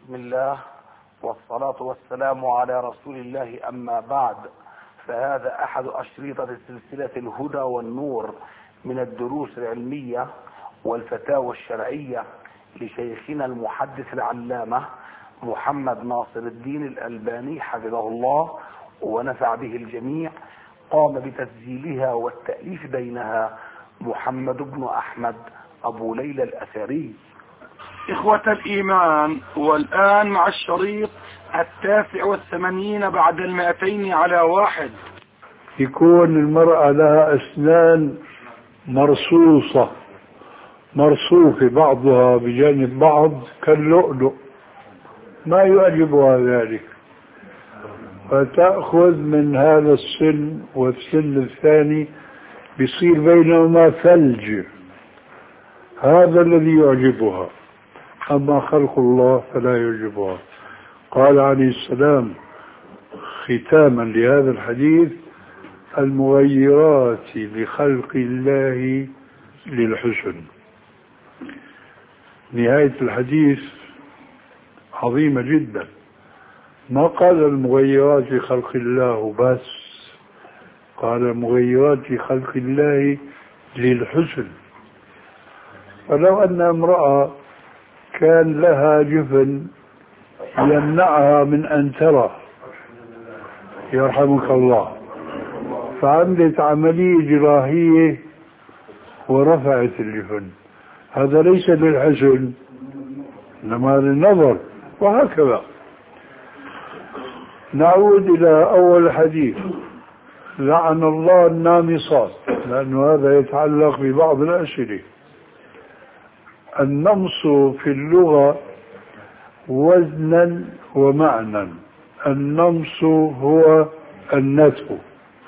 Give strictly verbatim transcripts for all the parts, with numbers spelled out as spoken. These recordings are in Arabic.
بسم الله والصلاة والسلام على رسول الله، أما بعد، فهذا أحد أشرطة سلسلة الهدى والنور من الدروس العلمية والفتاوى الشرعية لشيخنا المحدث العلامة محمد ناصر الدين الألباني حفظه الله ونفع به الجميع. قام بتسجيلها والتأليف بينها محمد بن أحمد أبو ليلى الأثري. إخوة الإيمان، والآن مع الشريط التاسع والثمانين بعد المائتين على واحد. يكون المرأة لها أسنان مرصوصة مرصوفة بعضها بجانب بعض كاللؤلؤ، ما يعجبها ذلك، فتأخذ من هذا السن والسن الثاني بيصير بينهما ثلج، هذا الذي يعجبها، أما خلق الله فلا يعجبها. قال عليه السلام ختاما لهذا الحديث: المغيرات لخلق الله للحسن. نهاية الحديث عظيمة جدا، ما قال المغيرات لخلق الله بس، قال المغيرات لخلق الله للحسن. فلو أن امرأة كان لها جفن يمنعها من أن ترى، يرحمك الله، فعملت عملية جراحية ورفعت الجفن، هذا ليس للحسن إنما للنظر، وهكذا. نعود إلى أول حديث: لعن الله النامصات، لأن هذا يتعلق ببعض الأسئلة. النمص في اللغة وزنا ومعنى. النمص هو النتف،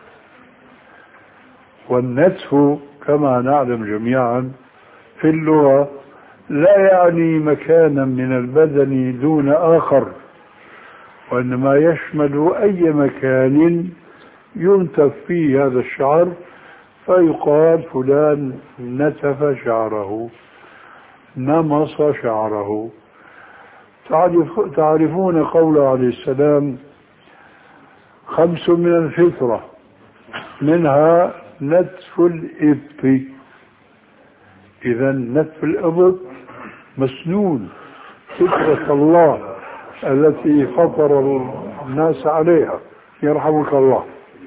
والنتف كما نعلم جميعا في اللغة لا يعني مكانا من البدن دون آخر، وإنما يشمل أي مكان ينتف فيه هذا الشعر، فيقال فلان نتف شعره، نمص شعره. تعرف تعرفون قوله عليه السلام: خمس من الفطرة، منها نتف الإبط. إذا نتف الإبط مسنون، فطرة الله التي فطر الناس عليها، يرحمك الله.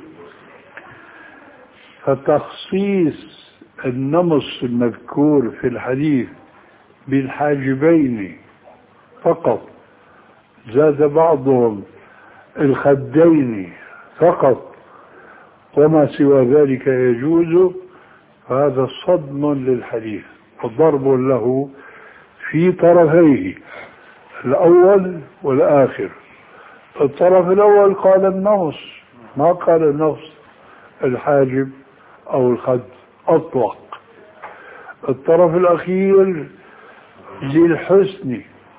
فتخصيص النمص المذكور في الحديث بالحاجبين فقط، زاد بعضهم الخدين فقط، وما سوى ذلك يجوز، هذا صدم للحديث وضرب له في طرفيه الأول والآخر. الطرف الأول قال النمص، ما قال النص الحاجب أو الخد أطلق. الطرف الأخير للحسن،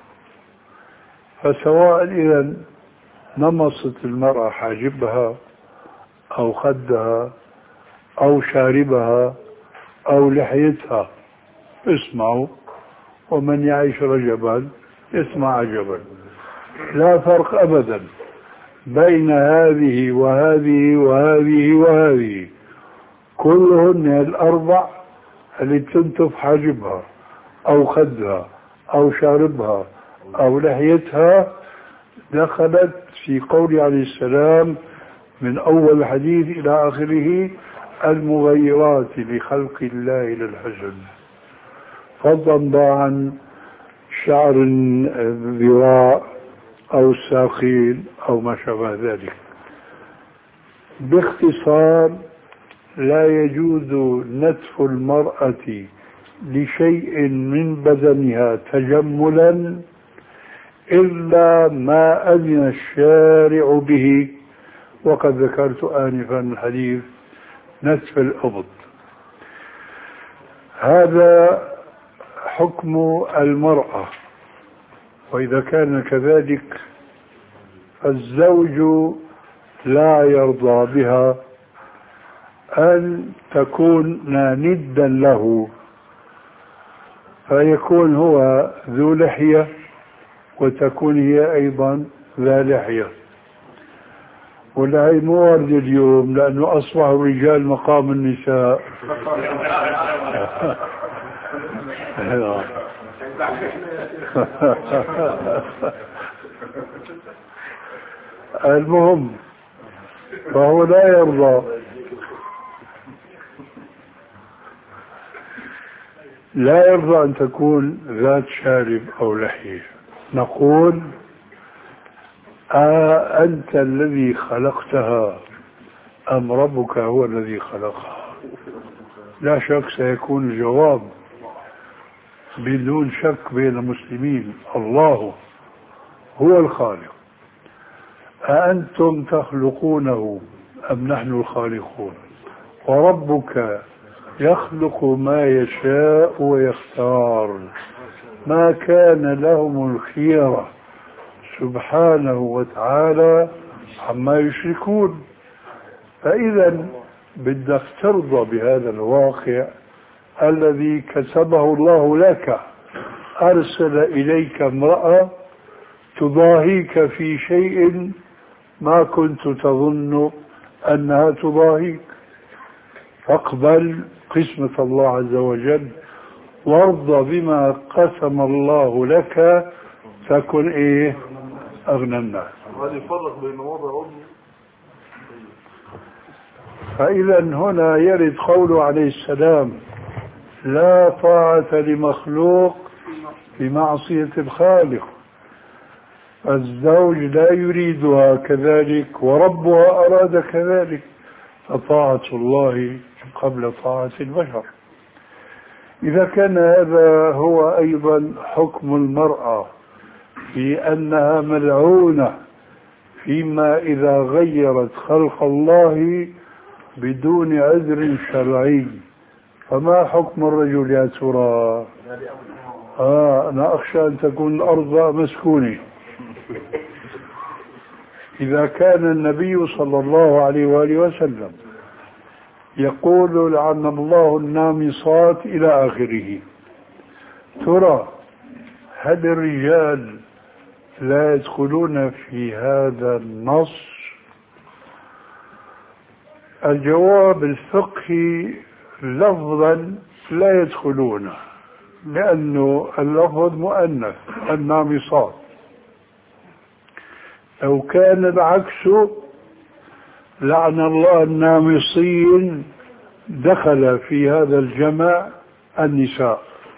فسواء إذا نمصت المرأة حاجبها أو خدها أو شاربها أو لحيتها، اسمعوا، ومن يعيش رجبا يسمع عجبا. لا فرق أبدا بين هذه وهذه وهذه وهذه، كلهن الأربع اللي تنتف حاجبها أو خدها أو شاربها أو لحيتها دخلت في قول عليه السلام من أول حديث إلى آخره: المغيرات لخلق الله للحسن، فضلا عن شعر الذراع أو الساقين أو ما شابه ذلك. باختصار، لا يجوز نتف المرأة لشيء من بدنها تجملا إلا ما أذن الشارع به، وقد ذكرت آنفا الحديث نتف الإبط. هذا حكم المرأة، وإذا كان كذلك فالزوج لا يرضى بها أن تكون ندا له، فيكون هو ذو لحية وتكون هي أيضا ذا لحية. والهي مو ورد اليوم، لأنه أصبح الرجال مقام النساء. المهم، فهو لا يرضى لا يرضى أن تكون ذات شارب أو لحية. نقول آه أنت الذي خلقتها أم ربك هو الذي خلقها؟ لا شك سيكون الجواب بدون شك بين المسلمين: الله هو الخالق. أأنتم تخلقونه أم نحن الخالقون؟ وربك يخلق ما يشاء ويختار، ما كان لهم الخيرة سبحانه وتعالى عما يشركون. فإذا بدك ترضى بهذا الواقع الذي كتبه الله لك. أرسل إليك امرأة تضاهيك في شيء ما كنت تظن أنها تضاهيك، فاقبل قسمة الله عز وجل وارضى بما قسم الله لك، تكن ايه اغنى الناس. هذا يفرق بين وضع. فإذا هنا يرد قوله عليه السلام: لا طاعة لمخلوق بمعصية الخالق. الزوج لا يريدها كذلك وربها أراد كذلك، فطاعة الله قبل طاعة البشر. إذا كان هذا هو أيضا حكم المرأة في أنها ملعونة فيما إذا غيرت خلق الله بدون عذر شرعي، فما حكم الرجل يا ترى؟ آه أنا أخشى أن تكون الأرض مسكونة. إذا كان النبي صلى الله عليه وآله وسلم يقول: لعن الله النامصات إلى آخره، ترى هل الرجال لا يدخلون في هذا النص؟ الجواب الفقهي: لفظا لا يدخلون، لأنه اللفظ مؤنث النامصات. لو كان العكس لعن الله النامصين دخل في هذا الجمع النساء،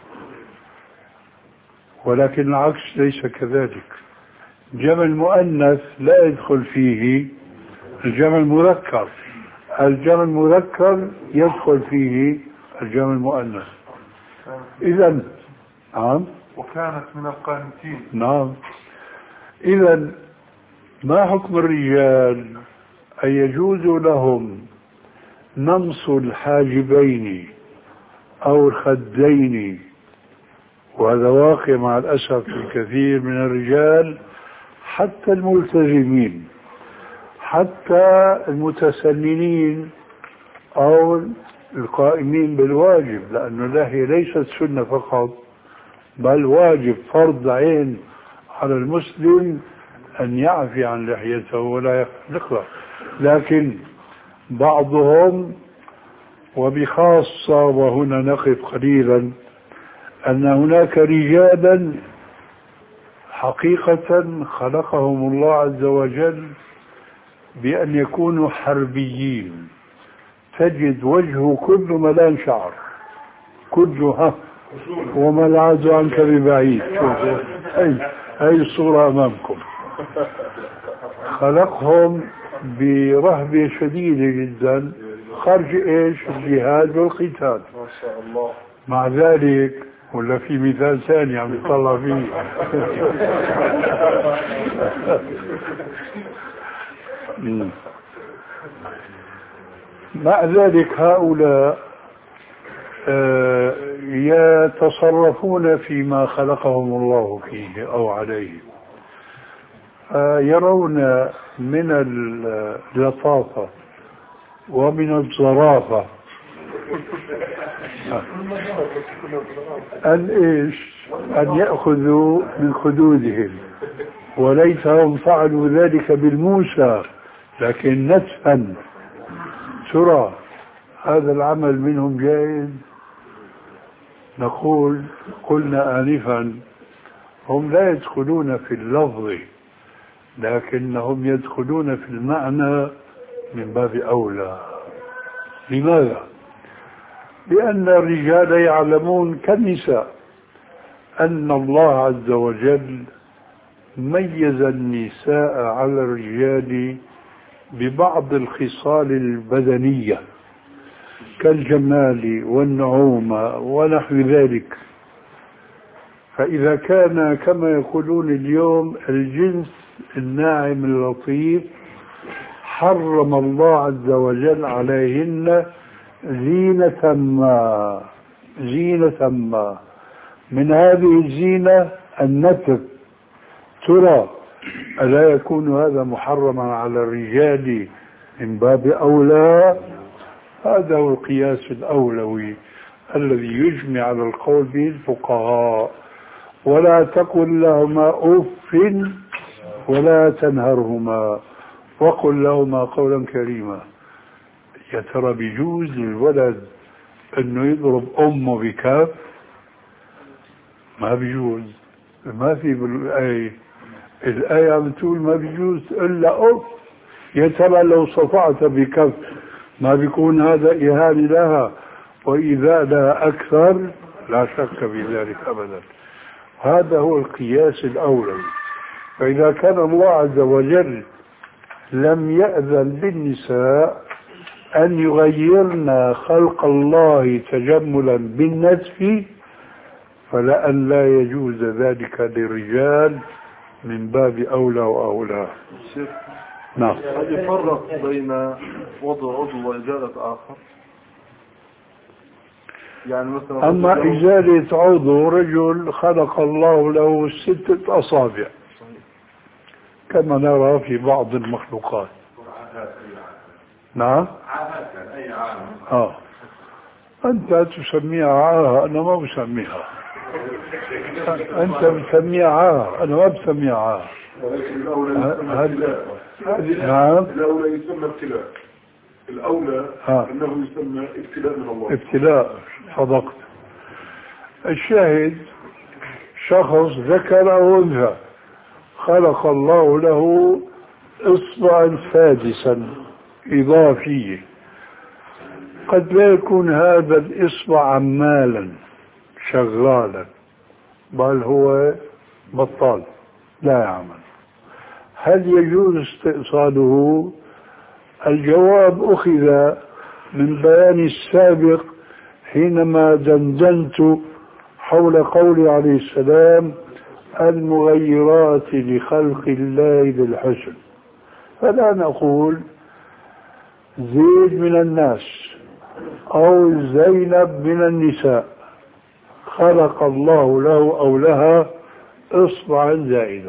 ولكن العكس ليس كذلك. جمع المؤنث لا يدخل فيه الجمع المذكر، الجمع المذكر يدخل فيه الجمع المؤنث. إذن نعم، وكانت من القانتين. نعم. إذن ما حكم الرجال؟ أن يجوز لهم نمص الحاجبين أو الخدين، وهذا واقع مع الأسف الكثير من الرجال، حتى الملتزمين، حتى المتسننين أو القائمين بالواجب، لأن اللحية ليست سنة فقط بل واجب فرض عين على المسلم أن يعفي عن لحيته ولا يخلقها. لكن بعضهم، وبخاصة وهنا نقف قليلا، أن هناك رجالا حقيقة خلقهم الله عز وجل بأن يكونوا حربيين. تجد وجهه كله ملان شعر، كله ها وما العز عنك ببعيد. أي هاي الصورة أمامكم. خلقهم برهبة شديدة جدا خرج ايش؟ الجهاد والقتال. ما شاء الله. مع ذلك ولا في مثال ثاني عم يطلع فيه. مع ذلك هؤلاء يتصرفون فيما خلقهم الله فيه أو عليه، يرون من اللطافة ومن الظرافة أن إيش؟ أن يأخذوا من خدودهم، وليتهم فعلوا ذلك بالموسى لكن نتفا. ترى هذا العمل منهم جائز؟ نقول قلنا آنفا هم لا يدخلون في اللفظ لكنهم يدخلون في المعنى من باب أولى. لماذا؟ لأن الرجال يعلمون كالنساء أن الله عز وجل ميز النساء على الرجال ببعض الخصال البدنية كالجمال والنعومة ونحو ذلك. فإذا كان كما يقولون اليوم الجنس الناعم اللطيف، حرم الله عز وجل عليهن زينة ما زينة ما من هذه الزينة النتف. ترى ألا يكون هذا محرما على الرجال من باب أولى؟ هذا هو القياس الأولوي الذي يجمع على القول به الفقهاء. ولا تقل لهما أف ولا تنهرهما وقل لهما قولا كريما. يا ترى بيجوز للولد انه يضرب امه بكف؟ ما بيجوز. ما في بالآية، الآية عم تقول ما بيجوز الا اوف. يا ترى لو صفعت بكف ما بيكون هذا إهانة لها وإيذاء لها أكثر؟ لا شك في ذلك أبدا. هذا هو القياس الأولوي. فإذا كان الله عز وجل لم يأذن للنساء أن يغيرن خلق الله تجملا بالنتف، فلأن لا يجوز ذلك للرجال من باب أولى وأولى. نعم. هل يفرق بين وضع عضو وإزالة آخر؟ يعني مثلا أما إزالة عضو، رجل خلق الله له ستة أصابع كما نرى في بعض المخلوقات. نعم. آه. أنت تسميها عاهة، أنا ما بسميها. أنت بسميها عاهة، أنا ما بسميها عاهة. هذا نعم. الأولى يسمى ابتلاء. الأولى ها. أنه يسمى ابتلاء من الله. ابتلاء، صدقت. الشاهد شخص ذكر أو أنثى خلق الله له إصبعا سادسا إضافيا، قد لا يكون هذا الإصبع عمالا شغالا، بل هو بطال لا يعمل. هل يجوز استئصاله؟ الجواب أخذ من بيان السابق حينما دندنت حول قول عليه السلام المغيرات لخلق الله بالحسن. فلا نقول زيد من الناس أو زينب من النساء خلق الله له أو لها إصبعا زائدة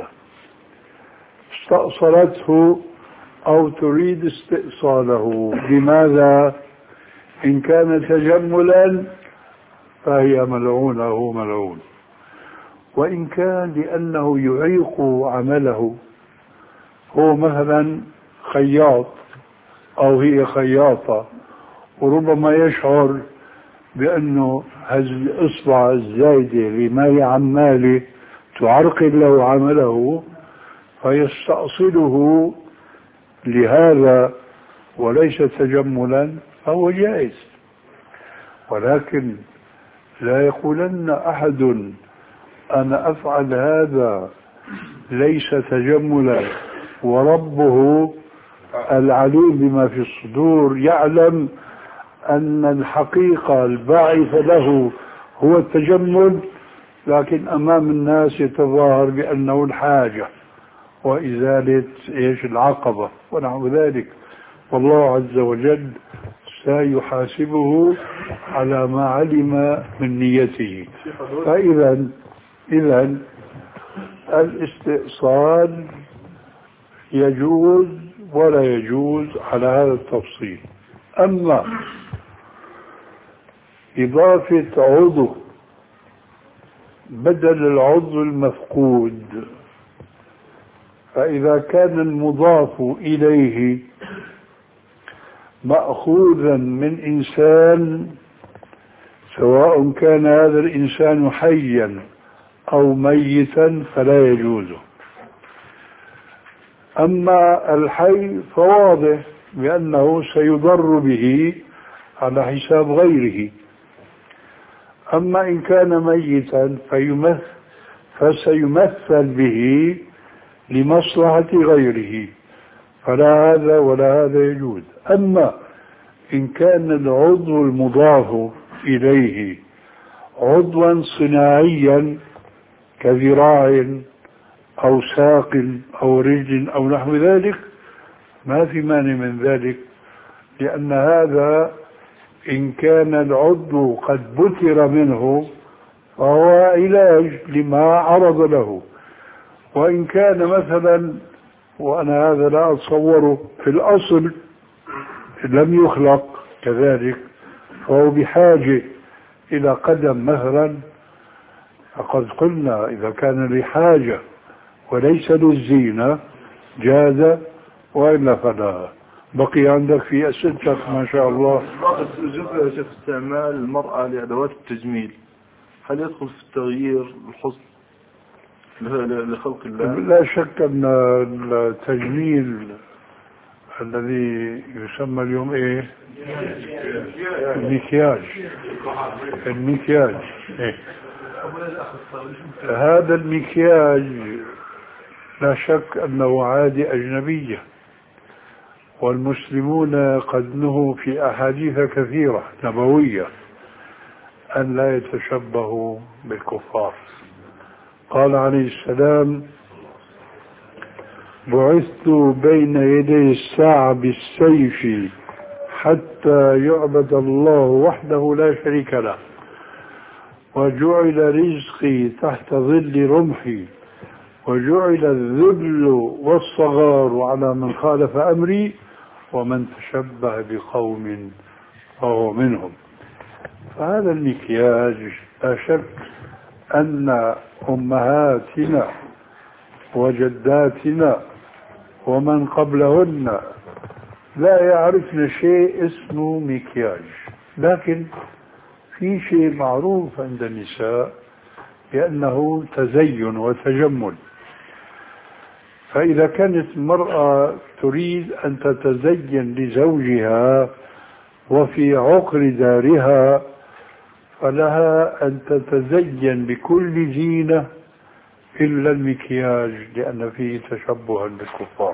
استأصلته أو تريد استئصاله. لماذا؟ إن كان تجملا فهي ملعونة، هو ملعون. وإن كان لأنه يعيق عمله، هو مثلا خياط أو هي خياطة، وربما يشعر بأنه هذه الإصبع الزايدة لما عماله تعرقل له عمله فيستأصله لهذا وليس تجملا، فهو جائز. ولكن لا يقولن أحد أنا أفعل هذا ليس تجملا، وربه العليم بما في الصدور يعلم أن الحقيقة الباعث له هو التجمل، لكن أمام الناس يتظاهر بأنه الحاجة وإزالة إيش العقبة ونحو ذلك. والله عز وجل سيحاسبه على ما علم من نيته. فإذا إذا الاستئصال يجوز ولا يجوز على هذا التفصيل. أما إضافة عضو بدل العضو المفقود. فإذا كان المضاف إليه مأخوذا من إنسان، سواء كان هذا الإنسان حيا أو ميتا فلا يجوز. أما الحي فواضح بأنه سيضر به على حساب غيره. أما إن كان ميتا فيمثل فسيمثل به لمصلحة غيره، فلا هذا ولا هذا يجوز. أما إن كان العضو المضاف إليه عضوا صناعيا كذراع أو ساق أو رجل أو نحو ذلك ما في مانع من ذلك، لأن هذا إن كان العضو قد بتر منه فهو علاج لما عرض له. وإن كان مثلا، وأنا هذا لا أتصوره، في الأصل لم يخلق كذلك فهو بحاجة إلى قدم مثلا، فقد قلنا إذا كان لحاجة وليس للزينة جاز، وإلا فلا. بقي عندك في أسئلتك ما شاء الله. جزء يا شيخ استعمال المرأة لأدوات التجميل، هل يدخل في التغيير الحسن لخلق الله؟ لا شك أن التجميل الذي يسمى اليوم إيه؟ المكياج. المكياج إيه؟ هذا المكياج لا شك أنه عادة أجنبية، والمسلمون قد نهوا في أحاديث كثيرة نبوية أن لا يتشبهوا بالكفار. قال عليه السلام: بعثت بين يدي الساعة بالسيف حتى يعبد الله وحده لا شريك له، وجعل رزقي تحت ظل رمحي، وجعل الذل والصغار على من خالف أمري، ومن تشبه بقوم فهو منهم. فهذا المكياج لا شك أن أمهاتنا وجداتنا ومن قبلهن لا يعرفن شيء اسمه مكياج، لكن في شيء معروف عند النساء بأنه تزين وتجمل. فإذا كانت المرأة تريد أن تتزين لزوجها وفي عقر دارها فلها أن تتزين بكل زينة إلا المكياج، لأن فيه تشبها بالكفار.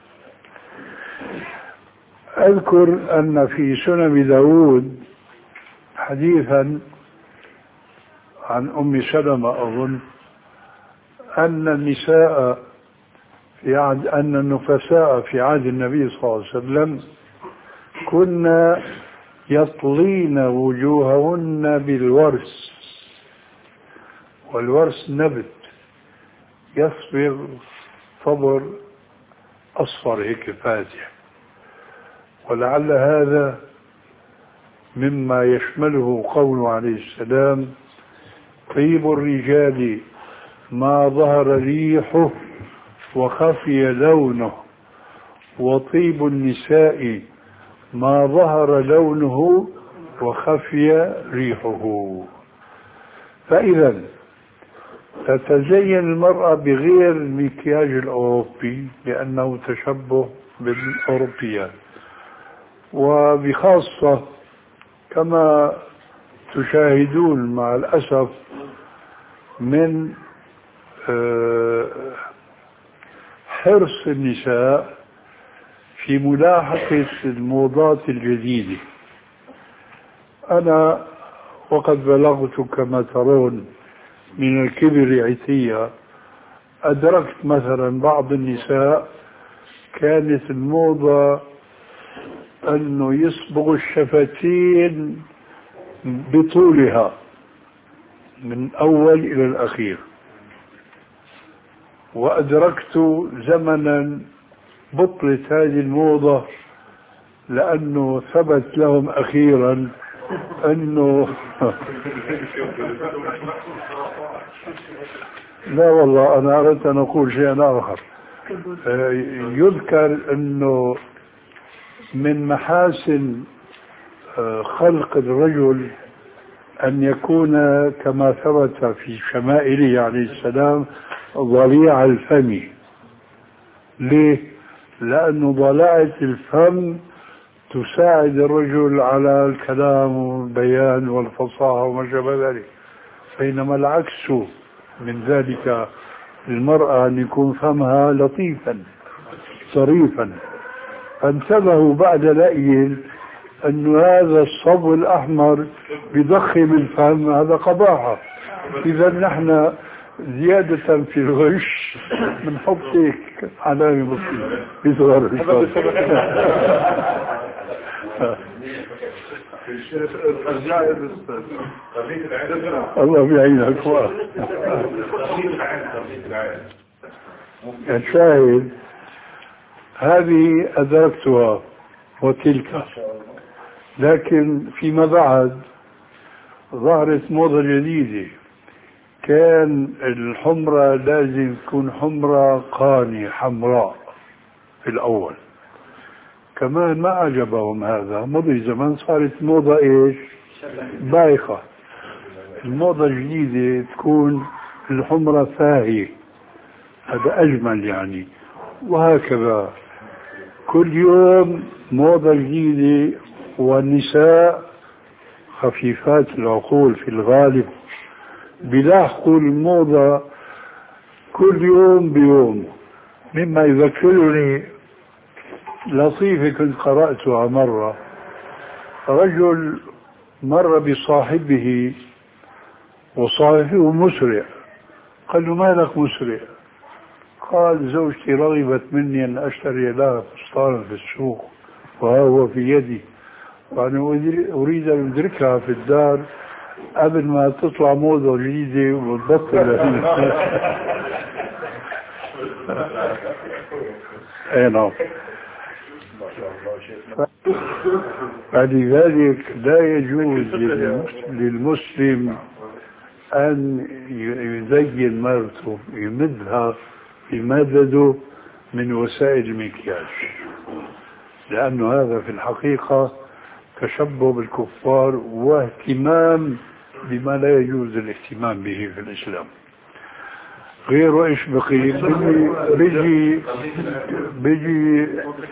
أذكر أن في سنن داود حديثا عن أم سلمة أظن أن النساء في عهد أن النفساء في عهد النبي صلى الله عليه وسلم كنا يطلين وجوههن بالورس، والورس نبت يصبغ صبر أصفر هيك فاتح، ولعل هذا مما يشمله قوله عليه السلام: طيب الرجال ما ظهر ريحه وخفي لونه، وطيب النساء ما ظهر لونه وخفي ريحه. فإذا تتزين المرأة بغير المكياج الأوروبي لأنه تشبه بالأوروبيات، وبخاصة كما تشاهدون مع الأسف من حرص النساء في ملاحقة الموضات الجديدة. أنا وقد بلغت كما ترون من الكبر عتية، أدركت مثلا بعض النساء كانت الموضة أنه يصبغ الشفتين بطولها من أول إلى الأخير، وأدركت زمنا بطلت هذه الموضة لأنه ثبت لهم أخيرا انه لا والله انا اردت ان اقول شيئا اخر. يذكر انه من محاسن خلق الرجل ان يكون كما ثبت في شمائله عليه السلام ضليع الفم. ليه؟ لأنه ضلاعة الفم تساعد الرجل على الكلام والبيان والفصاحة وما شابه ذلك، بينما العكس من ذلك المرأة أن يكون فمها لطيفا صريفا. فانتبهوا بعد لأي أن هذا الصبو الأحمر بيضخم الفم، هذا قباحة. إذا نحن زيادة في الغش بنحط هيك علامة بسيطة بصغر الفم. الله بيعينك. الشاهد هذه أدركتها وتلك، لكن فيما بعد ظهرت موضة جديدة. كان الحمرة لازم تكون حمرة قانية حمراء في الأول، كمان ما عجبهم هذا. مضي زمان صارت موضة إيش؟ بايخة. الموضة الجديدة تكون الحمرة فاهية، هذا أجمل يعني. وهكذا كل يوم موضة جديدة. والنساء خفيفات العقول في الغالب بيلاحقوا الموضة كل يوم بيوم. مما يذكرني لطيفة كنت قرأتها مرة. رجل مر بصاحبه وصاحبه مسرع، قال له ما لك مسرع؟ قال زوجتي رغبت مني أن أشتري لها فستانا في السوق وهو في يدي، وأنا أريد أن أدركها في الدار قبل ما تطلع موضة جديدة وتبطل. اي نعم. فلذلك لا يجوز للمسلم أن يزين مرته يمدها بمدده من وسائل المكياج، لأنه هذا في الحقيقة تشبه بالكفار واهتمام بما لا يجوز الاهتمام به في الإسلام. غير ايش بقي بيجي بيجي بيجي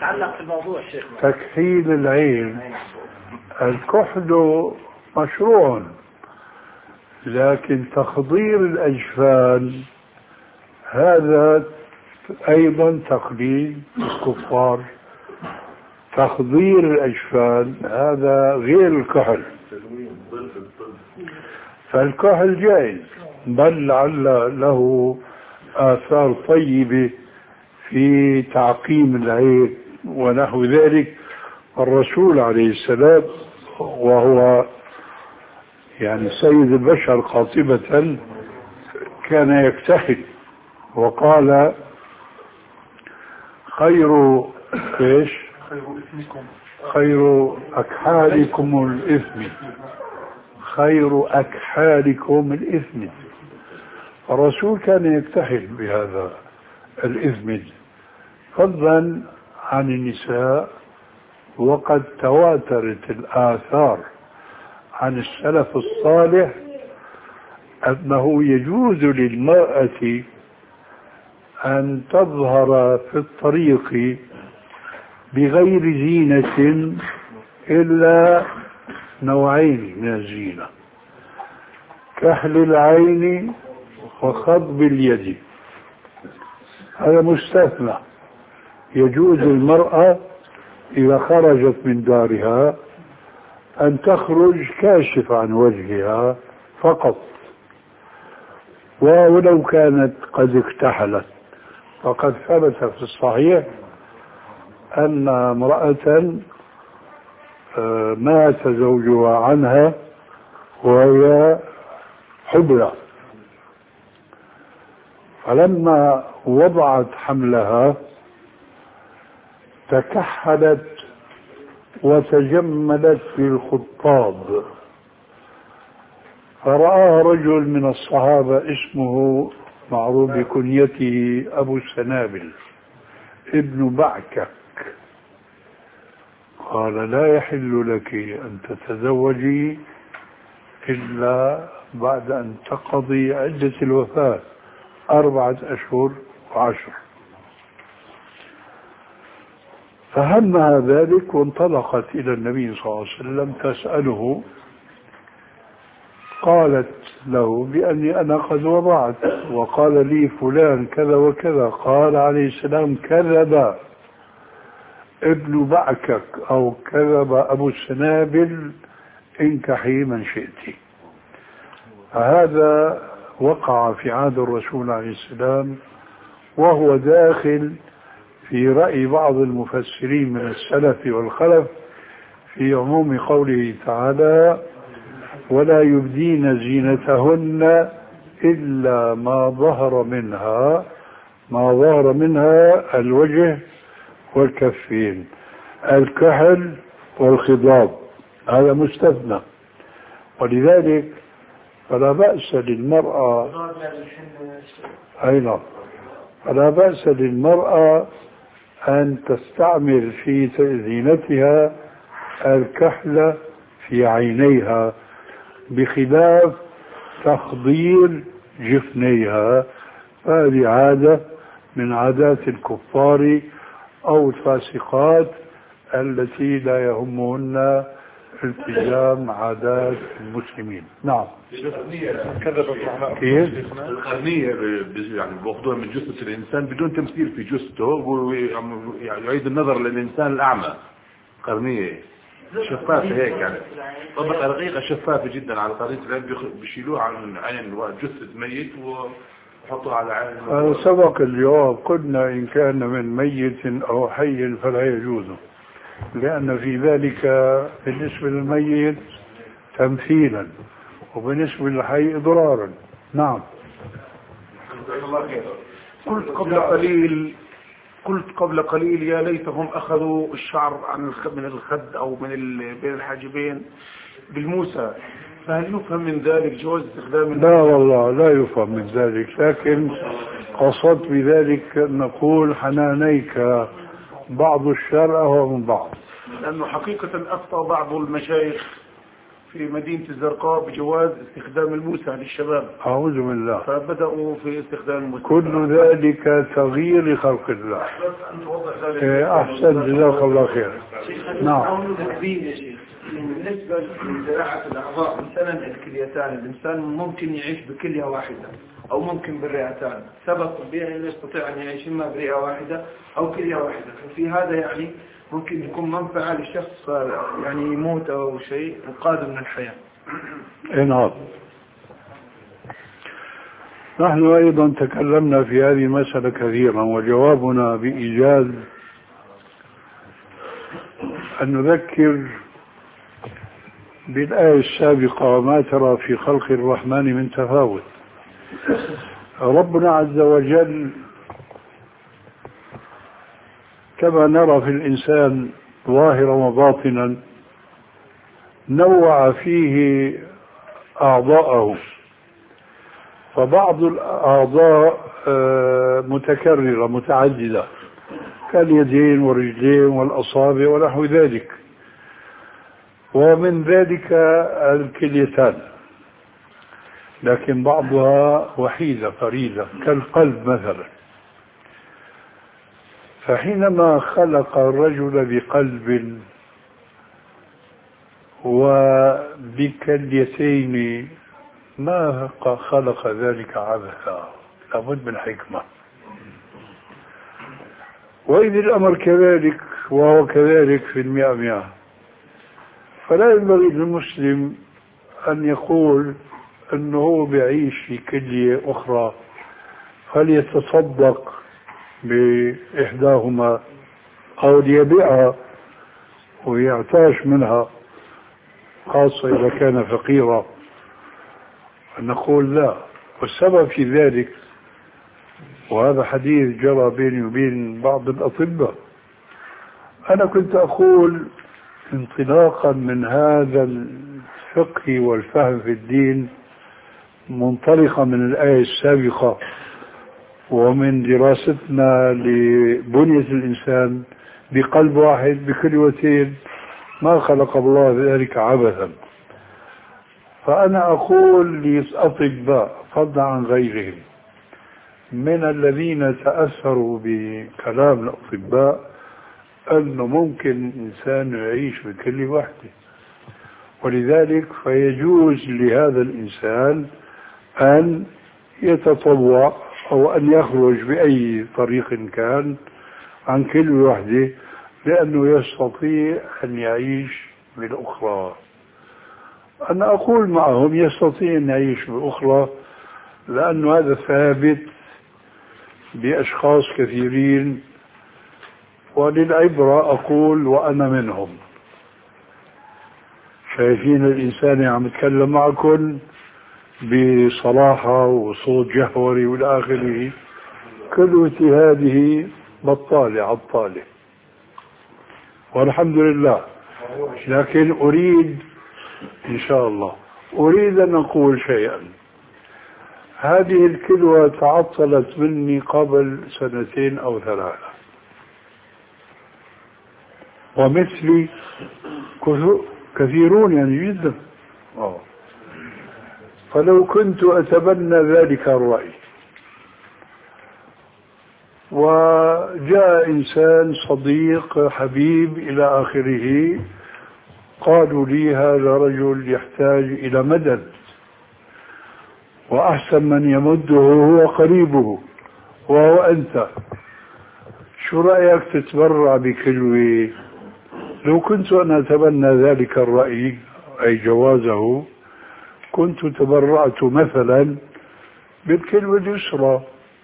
تكحيل العين. الكحل مشروع، لكن تخضير الأجفان هذا أيضا تقليد الكفار. تخضير الأجفان هذا غير الكحل. فالكحل جائز، بل لعل له آثار طيبة في تعقيم العين ونحو ذلك. الرسول عليه السلام وهو يعني سيد البشر قاطبة كان يكتحل، وقال خير ايش؟ خير أكحالكم الإثم، خير أكحالكم الإثم. الرسول كان يكتحل بهذا الإثم فضلا عن النساء. وقد تواترت الآثار عن السلف الصالح أنه يجوز للمرأة أن تظهر في الطريق بغير زينة إلا نوعين من الزينة: كحل العين وخضب اليد. هذا مستثنى. يجوز المرأة إذا خرجت من دارها أن تخرج كاشف عن وجهها فقط، ولو كانت قد اكتحلت. فقد ثبت في الصحيح أن امرأة مات زوجها عنها وهي حبلى، فلما وضعت حملها تكحلت وتجملت في الخطاب، فرآها رجل من الصحابة اسمه معروف بكنيته أبو السنابل ابن بعكك، قال: لا يحل لك أن تتزوجي إلا بعد أن تقضي عدة الوفاة أربعة أشهر وعشر. فهمها ذلك وانطلقت إلى النبي صلى الله عليه وسلم تسأله، قالت له بأني أنا قد وضعت وقال لي فلان كذا وكذا. قال عليه السلام: كذب ابن بعكك أو كذب أبو السنابل، انكحي من شئت. فهذا وقع في عهد الرسول عليه السلام، وهو داخل في رأي بعض المفسرين من السلف والخلف في عموم قوله تعالى: ولا يبدين زينتهن إلا ما ظهر منها. ما ظهر منها الوجه والكفين، الكحل والخضاب، هذا مستثنى. ولذلك فلا بأس للمرأة أيضا فلا بأس للمرأة أن تستعمل في زينتها الكحل في عينيها، بخلاف تخضير جفنيها، هذه عادة من عادات الكفار أو الفاسقات التي لا يهمهن التزام عادات المسلمين. نعم. كيف؟ القرنية يعني بأخذوها من جثة الإنسان بدون تمثيل في جثته، ويعيد النظر للإنسان الأعمى. قرنية شفافة هيك يعني، طبقة رقيقة شفافة جدا على قرنية العين، بيشيلوها عن عين جثة ميت وحطوها على عين. سبق الجواب، قلنا إن كان من ميت أو حي فلا يجوز، لأن في ذلك بالنسبة للميت تمثيلا وبالنسبة للحي إضرارا. نعم. قلت قبل قليل قلت قبل قليل يا ليتهم أخذوا الشعر عن من الخد أو من بين الحاجبين بالموسى، فهل يفهم من ذلك جواز استخدام؟ لا والله لا يفهم من ذلك، لكن قصدت بذلك نقول حنانيك بعض الشرع هو من بعض. لأنه حقيقة أفتى بعض المشايخ في مدينة الزرقاء بجواز استخدام الموسى للشباب. أعوذ بالله. فبدأوا في استخدام الموسى. كل ذلك تغيير لخلق الله. إيه أحسن، جزاك الله خير. نعم. بالنسبة لزراعة الأعضاء، مثلا الكليتان، الإنسان ممكن يعيش بكلية واحدة أو ممكن بالرئتان، سبب طبيعي يستطيع أن يعيش إما برئة واحدة أو كلية واحدة، ففي هذا يعني ممكن يكون منفعة للشخص يعني يموت أو شيء القادم من الحياة. نعم. نحن أيضا تكلمنا في هذه المسألة كثيرا، وجوابنا بإيجاز أن نذكر بالآية السابقة: ما ترى في خلق الرحمن من تفاوت. ربنا عز وجل كما نرى في الإنسان ظاهرا وباطنا نوع فيه أعضاءه، فبعض الأعضاء متكررة متعددة كاليدين والرجلين والأصابع ونحو ذلك، ومن ذلك الكليتان، لكن بعضها وحيدة فريدة كالقلب مثلا. فحينما خلق الرجل بقلب وبكليتين ما خلق ذلك عبثا، لابد من حكمة. وإذ الأمر كذلك وهو كذلك في المئة مئة، فلا ينبغي للمسلم أن يقول أنه بيعيش في كلية أخرى فليتصدق بإحداهما أو ليبيعها ويعتاش منها، خاصة إذا كان فقيرا. نقول لا، والسبب في ذلك، وهذا حديث جرى بيني وبين بعض الأطباء، أنا كنت أقول انطلاقا من هذا الفقه والفهم في الدين، منطلقا من الآية السابقة ومن دراستنا لبنية الإنسان بقلب واحد بكلمتين، ما خلق الله ذلك عبثا. فأنا أقول للأطباء فضلا عن غيرهم من الذين تأثروا بكلام الأطباء أنه ممكن إنسان يعيش بكلمة واحدة، ولذلك فيجوز لهذا الإنسان أن يتطوع أو أن يخرج بأي طريق كان عن كلمة واحدة، لأنه يستطيع أن يعيش بالأخرى. أنا أقول معهم يستطيع أن يعيش بالأخرى، لأن هذا ثابت بأشخاص كثيرين، وللعبرة أقول وأنا منهم. شايفين الإنسان عم يتكلم معكم بصلاحة وصوت جهوري والى آخره، كلمتي هذه بطالة عطالة والحمد لله. لكن أريد إن شاء الله أريد أن أقول شيئا. هذه الكلمة تعطلت مني قبل سنتين أو ثلاثة، ومثلي كثيرون يعني جدا. أوه. فلو كنت أتبنى ذلك الرأي وجاء إنسان صديق حبيب إلى آخره قالوا لي هذا رجل يحتاج إلى مدد، وأحسن من يمده هو قريبه وهو أنت، شو رأيك تتبرع بكلمة؟ لو كنت أنا أتبنى ذلك الرأي أي جوازه كنت تبرعت مثلا بالكلمة اليسرى.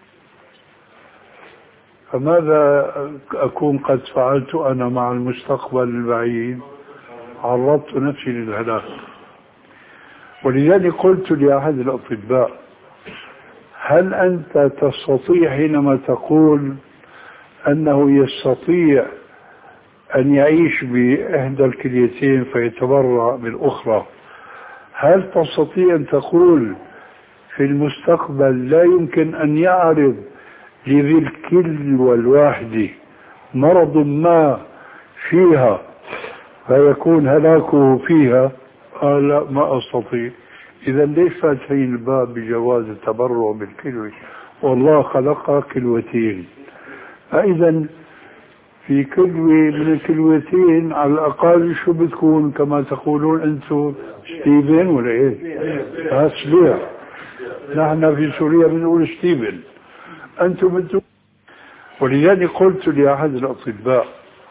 فماذا أكون قد فعلت أنا مع المستقبل البعيد؟ عرضت نفسي للهلاك. ولذلك قلت لأحد الأطباء هل أنت تستطيع حينما تقول أنه يستطيع أن يعيش بإحدى الكليتين فيتبرع بالأخرى، هل تستطيع أن تقول في المستقبل لا يمكن أن يعرض لذي الكلوة الواحدة مرض ما فيها فيكون هلاكه فيها؟ قال لا ما أستطيع. إذا ليش فاتحين الباب بجواز التبرع بالكلوة؟ والله خلق كلوتين، فإذا في كلوة من الكلوتين على الأقل شو بتكون كما تقولون أنتم ستيفن ولا إيه؟ أصبيع. نحن في سوريا بنقول ستيفن، أنتم أنتم. ولذلك قلت لأحد الأطباء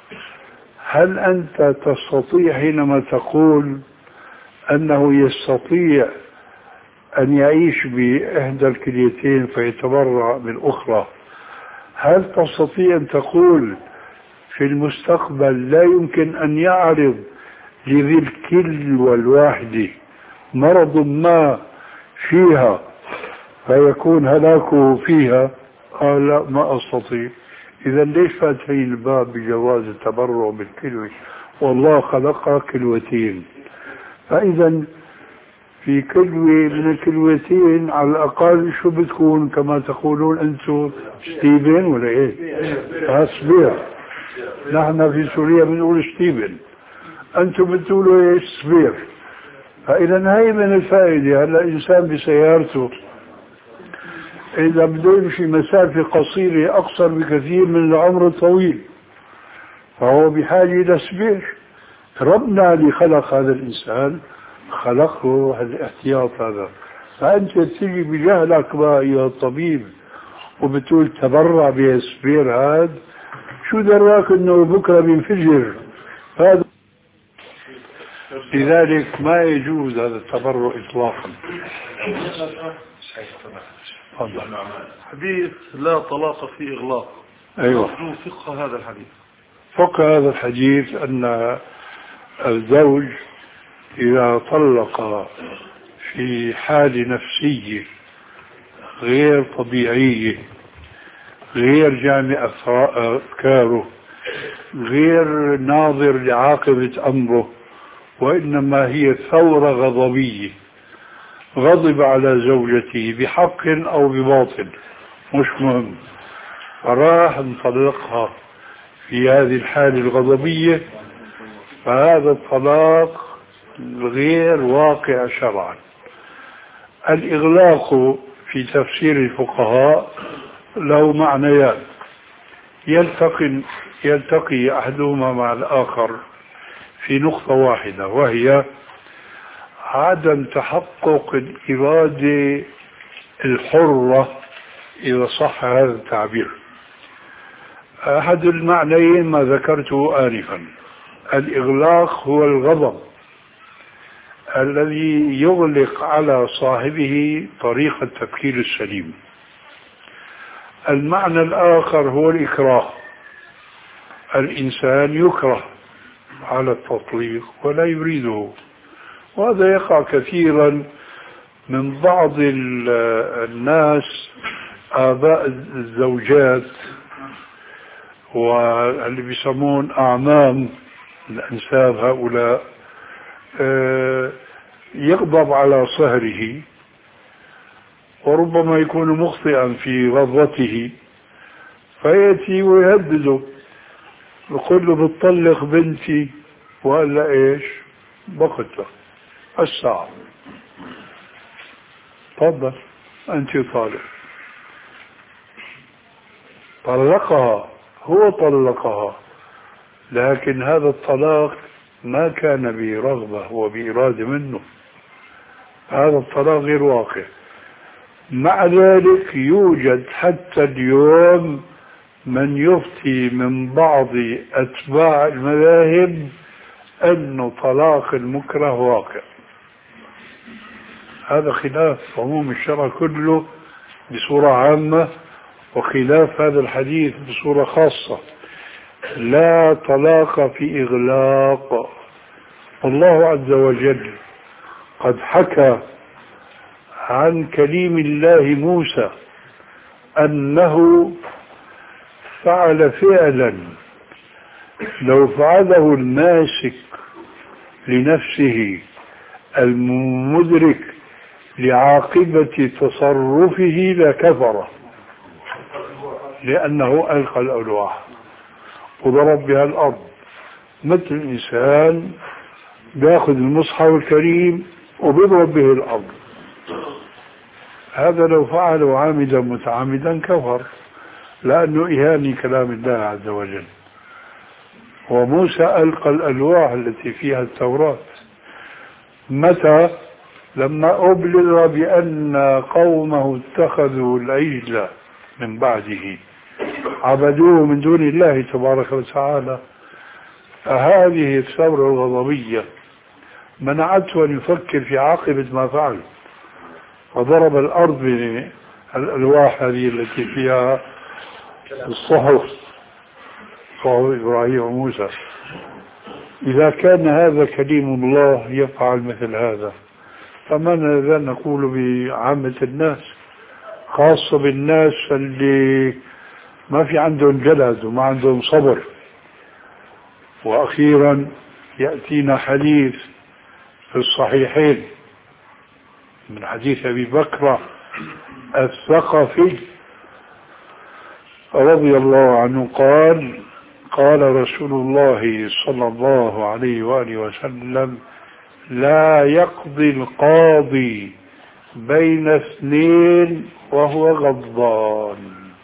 هل أنت تستطيع حينما تقول أنه يستطيع أن يعيش بإحدى الكليتين فيتبرع بالأخرى، هل تستطيع أن تقول في المستقبل لا يمكن أن يعرض لذي الكلوة الواحدة مرض ما فيها فيكون هلاكه فيها؟ قال لا ما أستطيع. إذا ليش فاتحين الباب بجواز التبرع بالكلوة؟ والله خلق كلوتين، فإذا في كلوة من الكلوتين على الأقل شو بتكون كما تقولون أنتم ستيفن ولا إيه؟ أصبيع. نحن في سوريا بنقول ستيفن، أنتم بتقولوا إيه؟ صبير. فإذا هاي من الفائدة. هلا إنسان بسيارته إذا بده يمشي مسافة قصيرة أقصر بكثير من العمر الطويل فهو بحاجة إلى صبير. ربنا اللي خلق هذا الإنسان خلقه الاحتياط هذا، فأنت تيجي بجهلك بقى يا طبيب وبتقول تبرع بصبير هذا، شو دراك انه بكره بينفجر هذا؟ لذلك ما يجوز هذا التبرع اطلاقا. حديث لا طلاق في إغلاق، ايوه فقه هذا الحديث. فقه هذا الحديث ان الزوج اذا طلق في حال نفسية غير طبيعية غير جامع أفكاره غير ناظر لعاقبة أمره، وإنما هي ثورة غضبية، غضب على زوجته بحق أو بباطل مش مهم، فراح انطلقها في هذه الحالة الغضبية، فهذا الطلاق غير واقع شرعا. الإغلاق في تفسير الفقهاء له معنيان يلتقي يلتقي أحدهما مع الآخر في نقطة واحدة، وهي عدم تحقق الإرادة الحرة إذا صح هذا التعبير. أحد المعنيين ما ذكرته آنفا، الإغلاق هو الغضب الذي يغلق على صاحبه طريق التفكير السليم. المعنى الآخر هو الإكراه، الإنسان يكره على التطليق ولا يريده، وهذا يقع كثيرا من بعض الناس آباء الزوجات واللي بيسمون أعمام الأنساب هؤلاء، يغضب على صهره وربما يكون مخطئا في غضبته، فيأتي ويهدده يقول له بتطلق بنتي، وقال له ايش؟ بقتلك الساعة، تفضل انت طالق. طلقها، هو طلقها، لكن هذا الطلاق ما كان برغبة، هو بإرادة منه، هذا الطلاق غير واقع. مع ذلك يوجد حتى اليوم من يفتي من بعض أتباع المذاهب أن طلاق المكره واقع. هذا خلاف عموم الشرع كله بصورة عامة، وخلاف هذا الحديث بصورة خاصة. لا طلاق في إغلاق. الله عز وجل قد حكى عن كليم الله موسى أنه فعل فعلا لو فعله الماسك لنفسه المدرك لعاقبة تصرفه لكفر، لأنه ألقى الألواح وضرب بها الأرض، مثل الإنسان بياخذ المصحف الكريم وبيضرب به الأرض. هذا لو فعله عامدا متعمدا كفر، لأنه إهانة كلام الله عز وجل. وموسى ألقى الألواح التي فيها التوراة متى؟ لما أبلغ بأن قومه اتخذوا العجل من بعده عبدوه من دون الله تبارك وتعالى. فهذه الثورة الغضبية منعته أن يفكر في عاقبة ما فعل، وضرب الأرض بالألواح هذه التي فيها الصحف، صحف إبراهيم وموسى. إذا كان هذا كليم الله يفعل مثل هذا، فماذا نقول بعامة الناس، خاصة بالناس اللي ما في عندهم جلد وما عندهم صبر. وأخيرا يأتينا حديث في الصحيحين من حديث أبي بكر الثقفي رضي الله عنه قال: قال رسول الله صلى الله عليه وآله وسلم: لا يقضي القاضي بين اثنين وهو غضبان.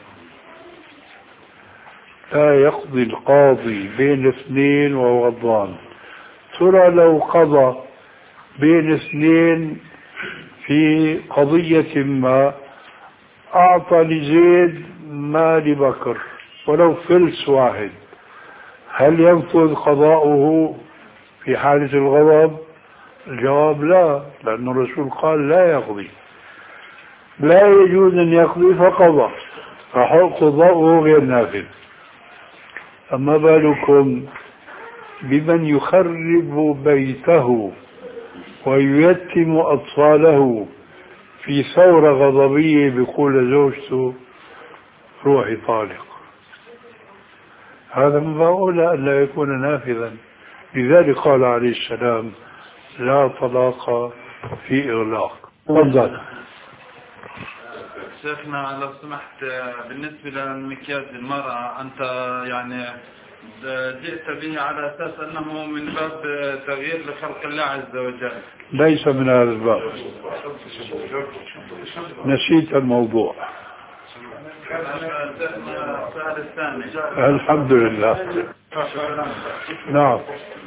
لا يقضي القاضي بين اثنين وهو غضبان. ترى لو قضى بين اثنين في قضية ما، أعطى لزيد ما لبكر ولو فلس واحد، هل ينفذ قضاؤه في حالة الغضب؟ الجواب لا، لأن الرسول قال لا يقضي، لا يجوز أن يقضي فقضى، فقضاؤه غير نافذ. أما بالكم بمن يخرب بيته ويتم أطفاله في ثورة غضبية بيقول لزوجته روحي طالق. هذا من باب أولى أن لا يكون نافذا. لذلك قال عليه السلام لا طلاق في إغلاق. تفضل. شيخنا لو سمحت، بالنسبة للمكياج المرأة أنت يعني جئت به على أساس أنه من باب تغيير لخلق الله عز وجل. ليس من هذا الباب، نسيت الموضوع. السؤال الثاني. الحمد لله. نعم.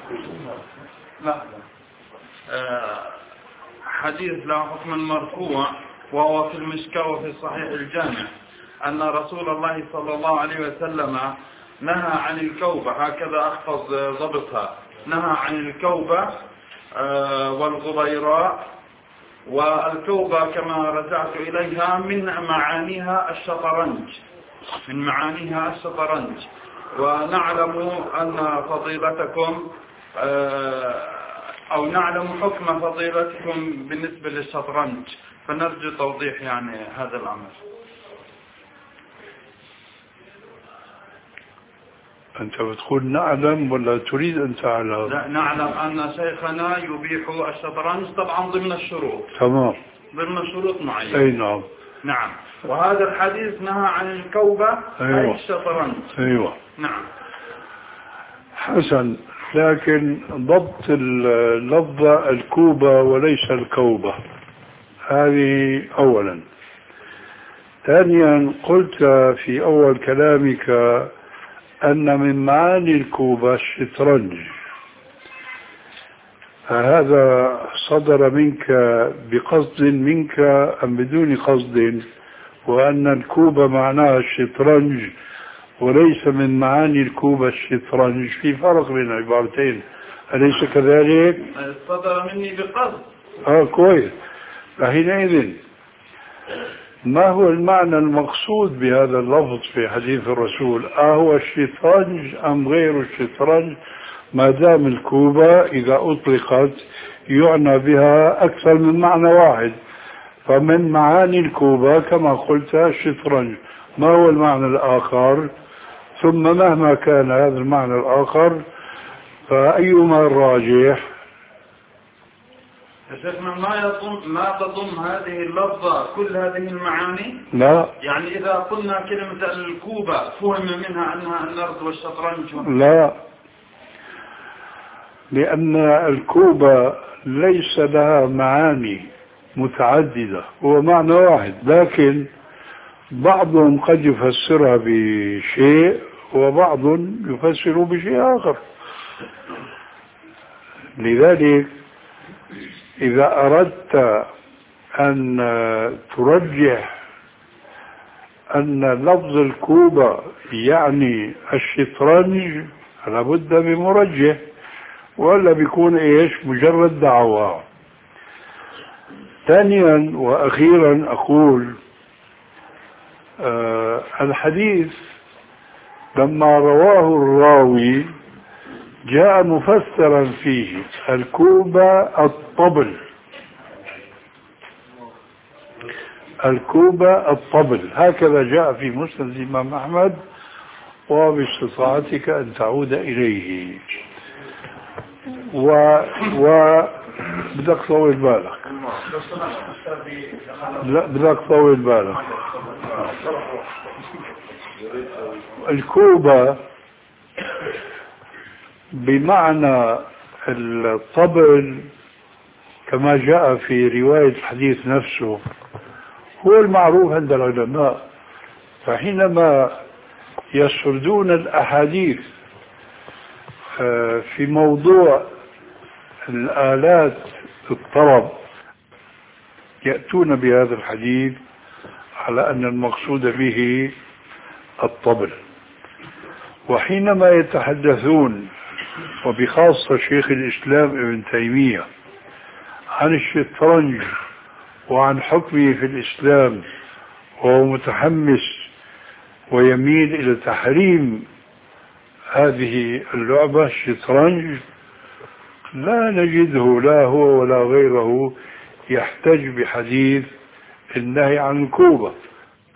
حديث له حكم المرفوع وهو في المشكاة وفي صحيح الجامع أن رسول الله صلى الله عليه وسلم نهى عن الكوبة، هكذا أحفظ ضبطها، نهى عن الكوبة والغبيراء. والكوبة كما رجعت إليها من معانيها الشطرنج، من معانيها الشطرنج. ونعلم أن فضيلتكم أو نعلم حكم فضيلتكم بالنسبة للشطرنج، فنرجو توضيح يعني هذا الأمر. أنت بتقول نعلم ولا تريد أن تعلم؟ لا، نعلم أن شيخنا يبيح الشطرنج طبعا ضمن الشروط. تمام. ضمن شروط معينة. أي نعم. نعم. وهذا الحديث نهى عن الكوبة. أيوة. أي الشطرنج. أيوة. نعم. حسن، لكن ضبط اللفظة الكوبة وليس الكوبة، هذه أولا. ثانيا، قلت في أول كلامك أن من معاني الكوبة الشطرنج، فهذا صدر منك بقصد منك أم بدون قصد؟ وأن الكوبة معناها الشطرنج وليس من معاني الكوبة الشطرنج، في فرق بين العبارتين، أليس كذلك؟ صدر مني بقصد. آه كويس. فحينئذ ما هو المعنى المقصود بهذا اللفظ في حديث الرسول؟ أهو الشطرنج أم غير الشطرنج؟ ما دام الكوبة إذا أطلقت يعنى بها أكثر من معنى واحد، فمن معاني الكوبة كما قلت الشطرنج. ما هو المعنى الآخر؟ ثم مهما كان هذا المعنى الآخر فأيما الراجح؟ شيخنا ما يضم ما تضم هذه اللفظة كل هذه المعاني؟ لا. يعني إذا قلنا كلمة الكوبة فهم منها أنها النرد والشطرنج؟ لا، لأن الكوبة ليس لها معاني متعددة، هو معنى واحد، لكن بعضهم قد يفسرها بشيء وبعض يفسر بشيء آخر. لذلك إذا أردت أن ترجح أن لفظ الكوبة يعني الشطرنج لابد بمرجح، ولا بيكون إيش مجرد دعوة. ثانيا وأخيرا أقول آه الحديث لما رواه الراوي جاء مفسرا فيه الكوبة الطبل، الكوبة الطبل، هكذا جاء في مسند الإمام أحمد، وباستطاعتك أن تعود إليه. و, و... بدك طول بالك، لا بدك طول بالك. الكوبة بمعنى الطبل كما جاء في رواية الحديث نفسه هو المعروف عند العلماء. فحينما يسردون الأحاديث في موضوع الآلات الطرب يأتون بهذا الحديث على أن المقصود به الطبل. وحينما يتحدثون وبخاصة شيخ الإسلام ابن تيمية عن الشطرنج وعن حكمه في الإسلام وهو متحمس ويميل إلى تحريم هذه اللعبة الشطرنج، لا نجده لا هو ولا غيره يحتج بحديث النهي عن الكوبة.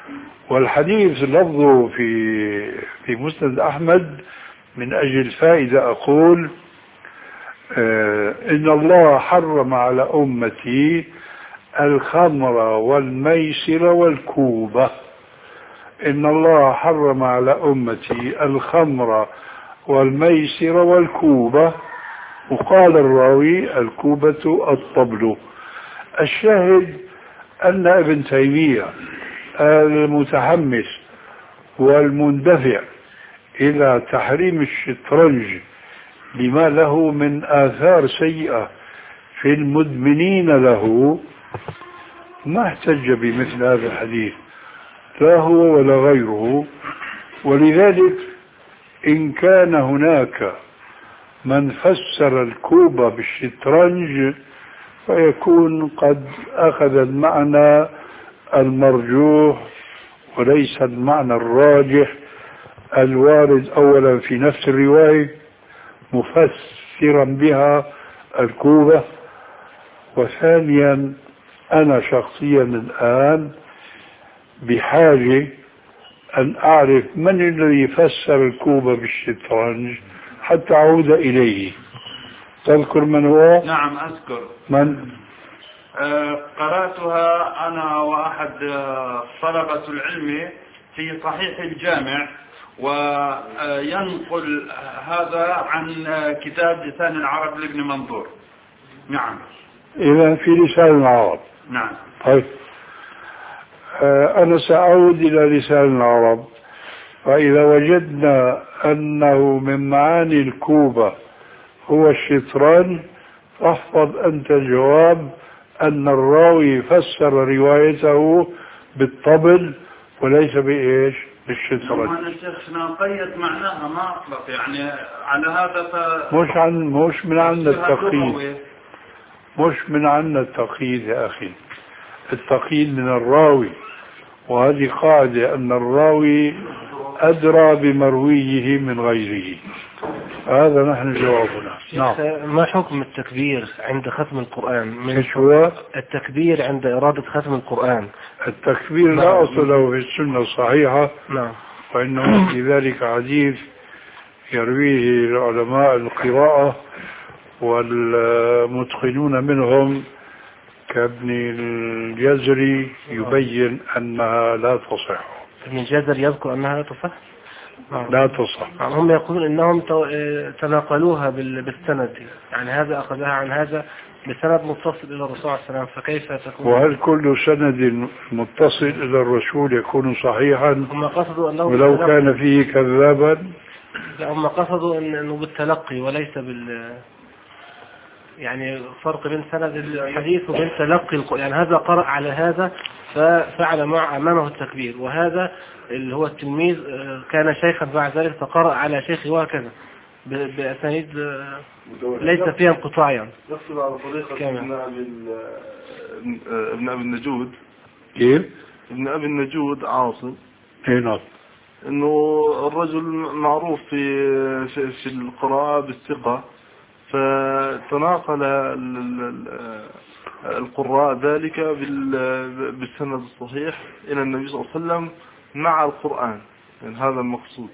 والحديث لفظه في في مسند أحمد من أجل فائدة أقول آه إن الله حرم على أمتي الخمر والميسر والكوبة. إن الله حرم على أمتي الخمر والميسر والكوبة، وقال الراوي الكوبة الطبل. الشاهد أن ابن تيمية المتحمس والمندفع إلى تحريم الشطرنج لما له من آثار سيئة في المدمنين له ما احتج بمثل هذا الحديث لا هو ولا غيره. ولذلك إن كان هناك من فسر الكوبة بالشطرنج فيكون قد أخذ المعنى المرجوح وليس المعنى الراجح الوارد أولا في نفس الرواية مفسرا بها الكوبة، وثانيا أنا شخصيا الآن بحاجة أن أعرف من الذي فسر الكوبة بالشطرنج حتى أعود إليه. تذكر من هو؟ نعم أذكر. من؟ آه قرأتها أنا وأحد آه طلبة العلم في صحيح الجامع، وينقل هذا عن آه كتاب لسان العرب لابن منظور. نعم. إذا في لسان العرب. نعم. طيب آه أنا سأعود إلى لسان العرب، فإذا وجدنا أنه من معاني الكوبة هو الشطرنج فاحفظ أنت الجواب أن الراوي فسر روايته بالطبل وليس بإيش؟ بالشطرنج. أنا شيخنا قيد معناها ما أطلق يعني على هذا ف... مش عن مش من عنا التقييد، مش من عنا التقييد يا أخي، التقييد من الراوي، وهذه قاعدة أن الراوي أدرى بمرويه من غيره. هذا نحن جوابنا. نعم. ما حكم التكبير عند ختم القرآن؟ من شو التكبير عند إرادة ختم القرآن؟ التكبير لا أصل له في السنة الصحيحة. نعم. وإنه في ذلك حديث يرويه العلماء القراءة والمتقنون منهم كابن الجزري يبين أنها لا تصح. ابن الجزري يذكر أنها لا تصح؟ لا تصح. هم يقولون إنهم تناقلوها بالسند، يعني هذا أخذها عن هذا بسند متصل إلى الرسول صلى الله عليه وسلم، فكيف تكون؟ وهل كل سند متصل إلى الرسول يكون صحيحا؟ هم قصدوا أنه ولو كان فيه كذابا؟ لا، هم قصدوا أنه بالتلقي وليس بال يعني فرق بين سند الحديث وبين تلقي القرآن. يعني هذا قرأ على هذا ففعل مع أمامه التكبير، وهذا اللي هو التلميذ كان شيخا بعد ذلك فقرأ على شيخه وهكذا بأسانيد ليس فيها انقطاع. يعني نفس على طريقة ابن أبي ابن أبي النجود. كيف؟ ابن أبي النجود عاصم. اي نعم. إنه الرجل معروف في في القراءة بالثقة، فتناقل القراء ذلك بالسند الصحيح إلى النبي صلى الله عليه وسلم مع القرآن. يعني هذا المقصود.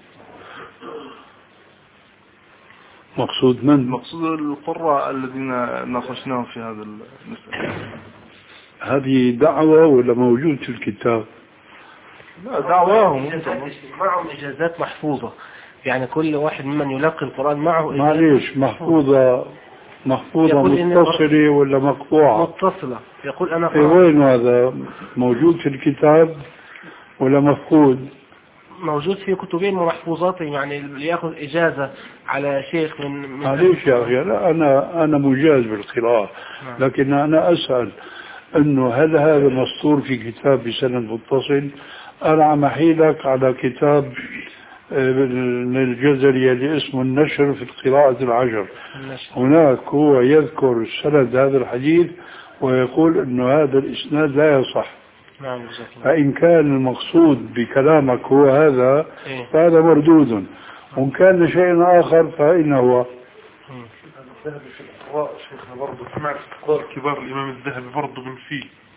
مقصود من؟ مقصود القراء الذين ناقشناهم في هذا المسألة. هذه دعوة ولا موجود في الكتاب؟ لا، دعواهم معهم إجازات محفوظة، يعني كل واحد ممن يلقي القرآن معه معليش محفوظة محفوظة متصلة ولا مقطوعة؟ متصلة. يقول أنا إيه وين هذا موجود في الكتاب ولا مفقود؟ موجود في كتبين ومحفوظاتهم، يعني اللي يأخذ إجازة على شيخ من, من معليش يا أخي، لا أنا أنا مجاز بالقراءة، لكن أنا أسأل إنه هل هذا مسطور في كتاب بسند متصل؟ أنا عم أحيلك على كتاب من الجزري اللي اسمه النشر في القراءة العشر. هناك هو يذكر سند هذا الحديث ويقول إنه هذا الإسناد لا يصح. فإن كان المقصود بكلامك هو هذا فهذا مردود، وإن كان شيء آخر فإنه هو. الذهبي في القراء شيخنا برضه سمعت قراء كبار الإمام الذهبي برضه من فيه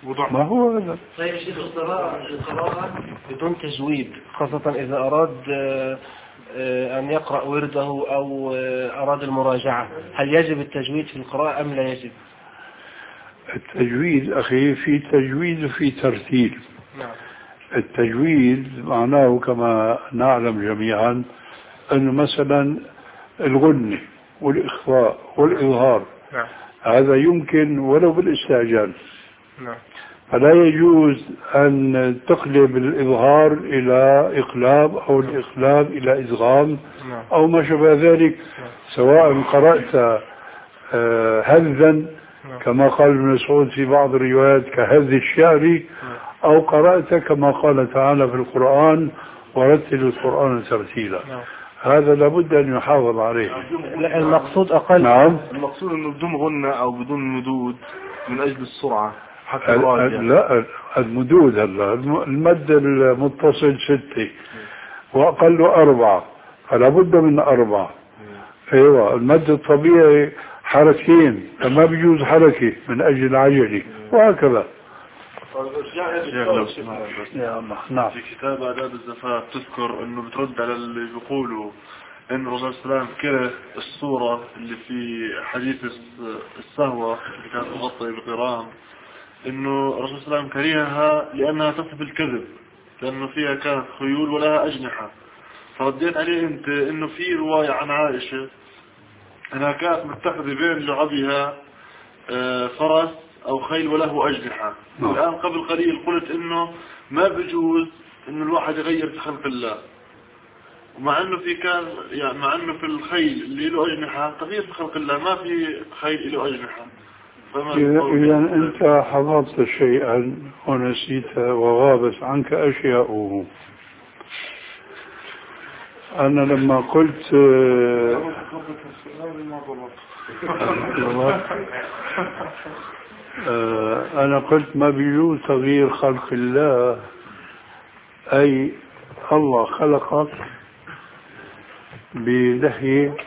ما هو هذا. طيب شيخ القراءة القراءة بدون تجويد خاصة إذا أراد أن يقرأ ورده أو أراد المراجعة، هل يجب التجويد في القراءة أم لا يجب؟ التجويد أخي في تجويد وفي ترتيل. نعم. التجويد معناه كما نعلم جميعا أنه مثلا الغنة والإخفاء والإظهار نعم. هذا يمكن ولو بالاستعجال. نعم. فلا يجوز أن تقلب الإظهار إلى إقلاب أو الإقلاب إلى إدغام أو ما شابه ذلك، سواء قرأت هذا كما قال ابن مسعود في بعض الروايات كهذ الشعر، أو قرأت كما قال تعالى في القرآن ورتل القرآن ترتيلا. هذا لابد أن يحافظ عليه. المقصود أقل. نعم. المقصود أنه بدون غنة أو بدون مدود من أجل السرعة حتى لا المدود هلا المد المتصل ستة وأقل أربعة، فلا بد من أربعة. أيوة المد الطبيعي حركتين، فما بيجوز حركة من أجل العجلة وهكذا. يا الله. نعم. في كتاب آداب الزفاف تذكر أنه بترد على اللي بيقولوا أن الرسول صلى الله عليه وسلم كره الصورة اللي في حديث السهوة اللي كانت مغطية بقرام، انه الرسول صلى الله عليه وسلم كرهها لانها تصف الكذب، لانه فيها كانت خيول ولها اجنحة. فرديت عليه انت انه في رواية عن عائشة انها كانت متخذة بين لعبها فرس او خيل وله اجنحة. الان قبل قليل قلت انه ما بجوز انه الواحد يغير في خلق الله، ومع انه في كان يعني مع انه في الخيل اللي له اجنحة تغيير في خلق الله، ما في خيل له اجنحة. إذا أنت حفظت شيئا ونسيت وغابت عنك أشياء. أنا لما قلت أنا قلت ما بيجوز تغيير خلق الله، أي الله خلقك بلحية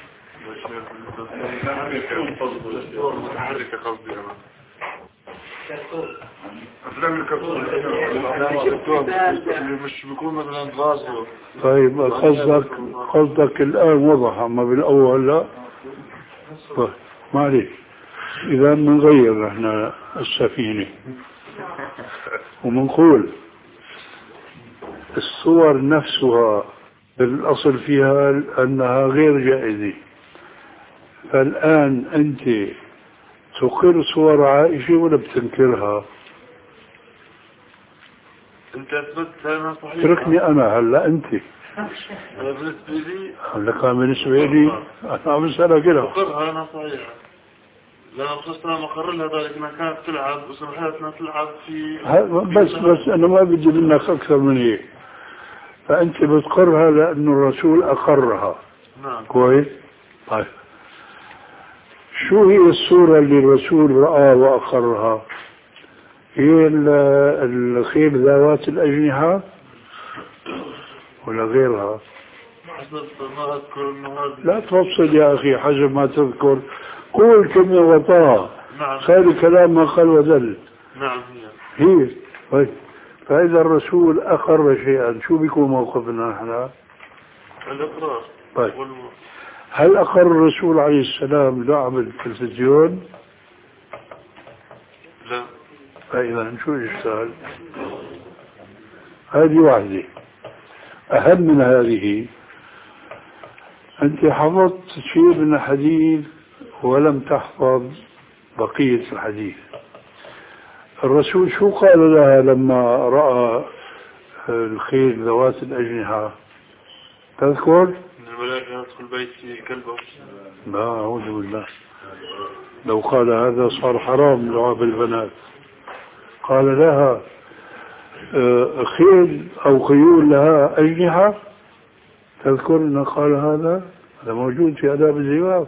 افلام الكرتون مش بيكون مثلا راسه. طيب قصدك قصدك الان وضح، اما بالاول لا. طيب معليش، اذا بنغير احنا السفينه وبنقول الصور نفسها بالاصل فيها انها غير جائزه. فالآن أنت تقر صور عائشة ولا بتنكرها؟ أنت أثبت أنا صحيح. تركني أنا هلا أنت. أنا بالنسبة لي. هلا كان بالنسبة لي أنا عم أسألك كده. أقرها أنا صحيح. لأن خصوصا مقر لها ذلك أنها كانت تلعب وسمحت أنها تلعب في. بس بس أنا ما بدي منك أكثر من هيك. فأنت بتقرها لأنه الرسول أقرها. نعم. كويس. طيب. شو هي الصورة اللي الرسول رأى وأقرها؟ هي الخيل ذوات الأجنحة ولا غيرها؟ ما أذكر إنه هذا. لا تفصل يا أخي حسب ما تذكر، قول كلمة وطاها. نعم. خير كلام ما قال ودل. نعم هي. هي. طيب. فإذا الرسول أقر شيئا شو بيكون موقفنا نحن؟ الإقرار. طيب. هل أقر الرسول عليه السلام لعب التلفزيون؟ لا. فإذا شو الإشكال؟ هذه واحدة. أهم من هذه، أنت حفظت شيء من الحديث ولم تحفظ بقية الحديث. الرسول شو قال لها لما رأى الخيل ذوات الأجنحة؟ تذكر؟ الملائكة يدخل بيتي كلبه. لا أعوذ بالله، لو قال هذا صار حرام لعب البنات. قال لها خيل أو خيول لها أجنحة. تذكر أنه قال هذا؟ هذا موجود في آداب الزواج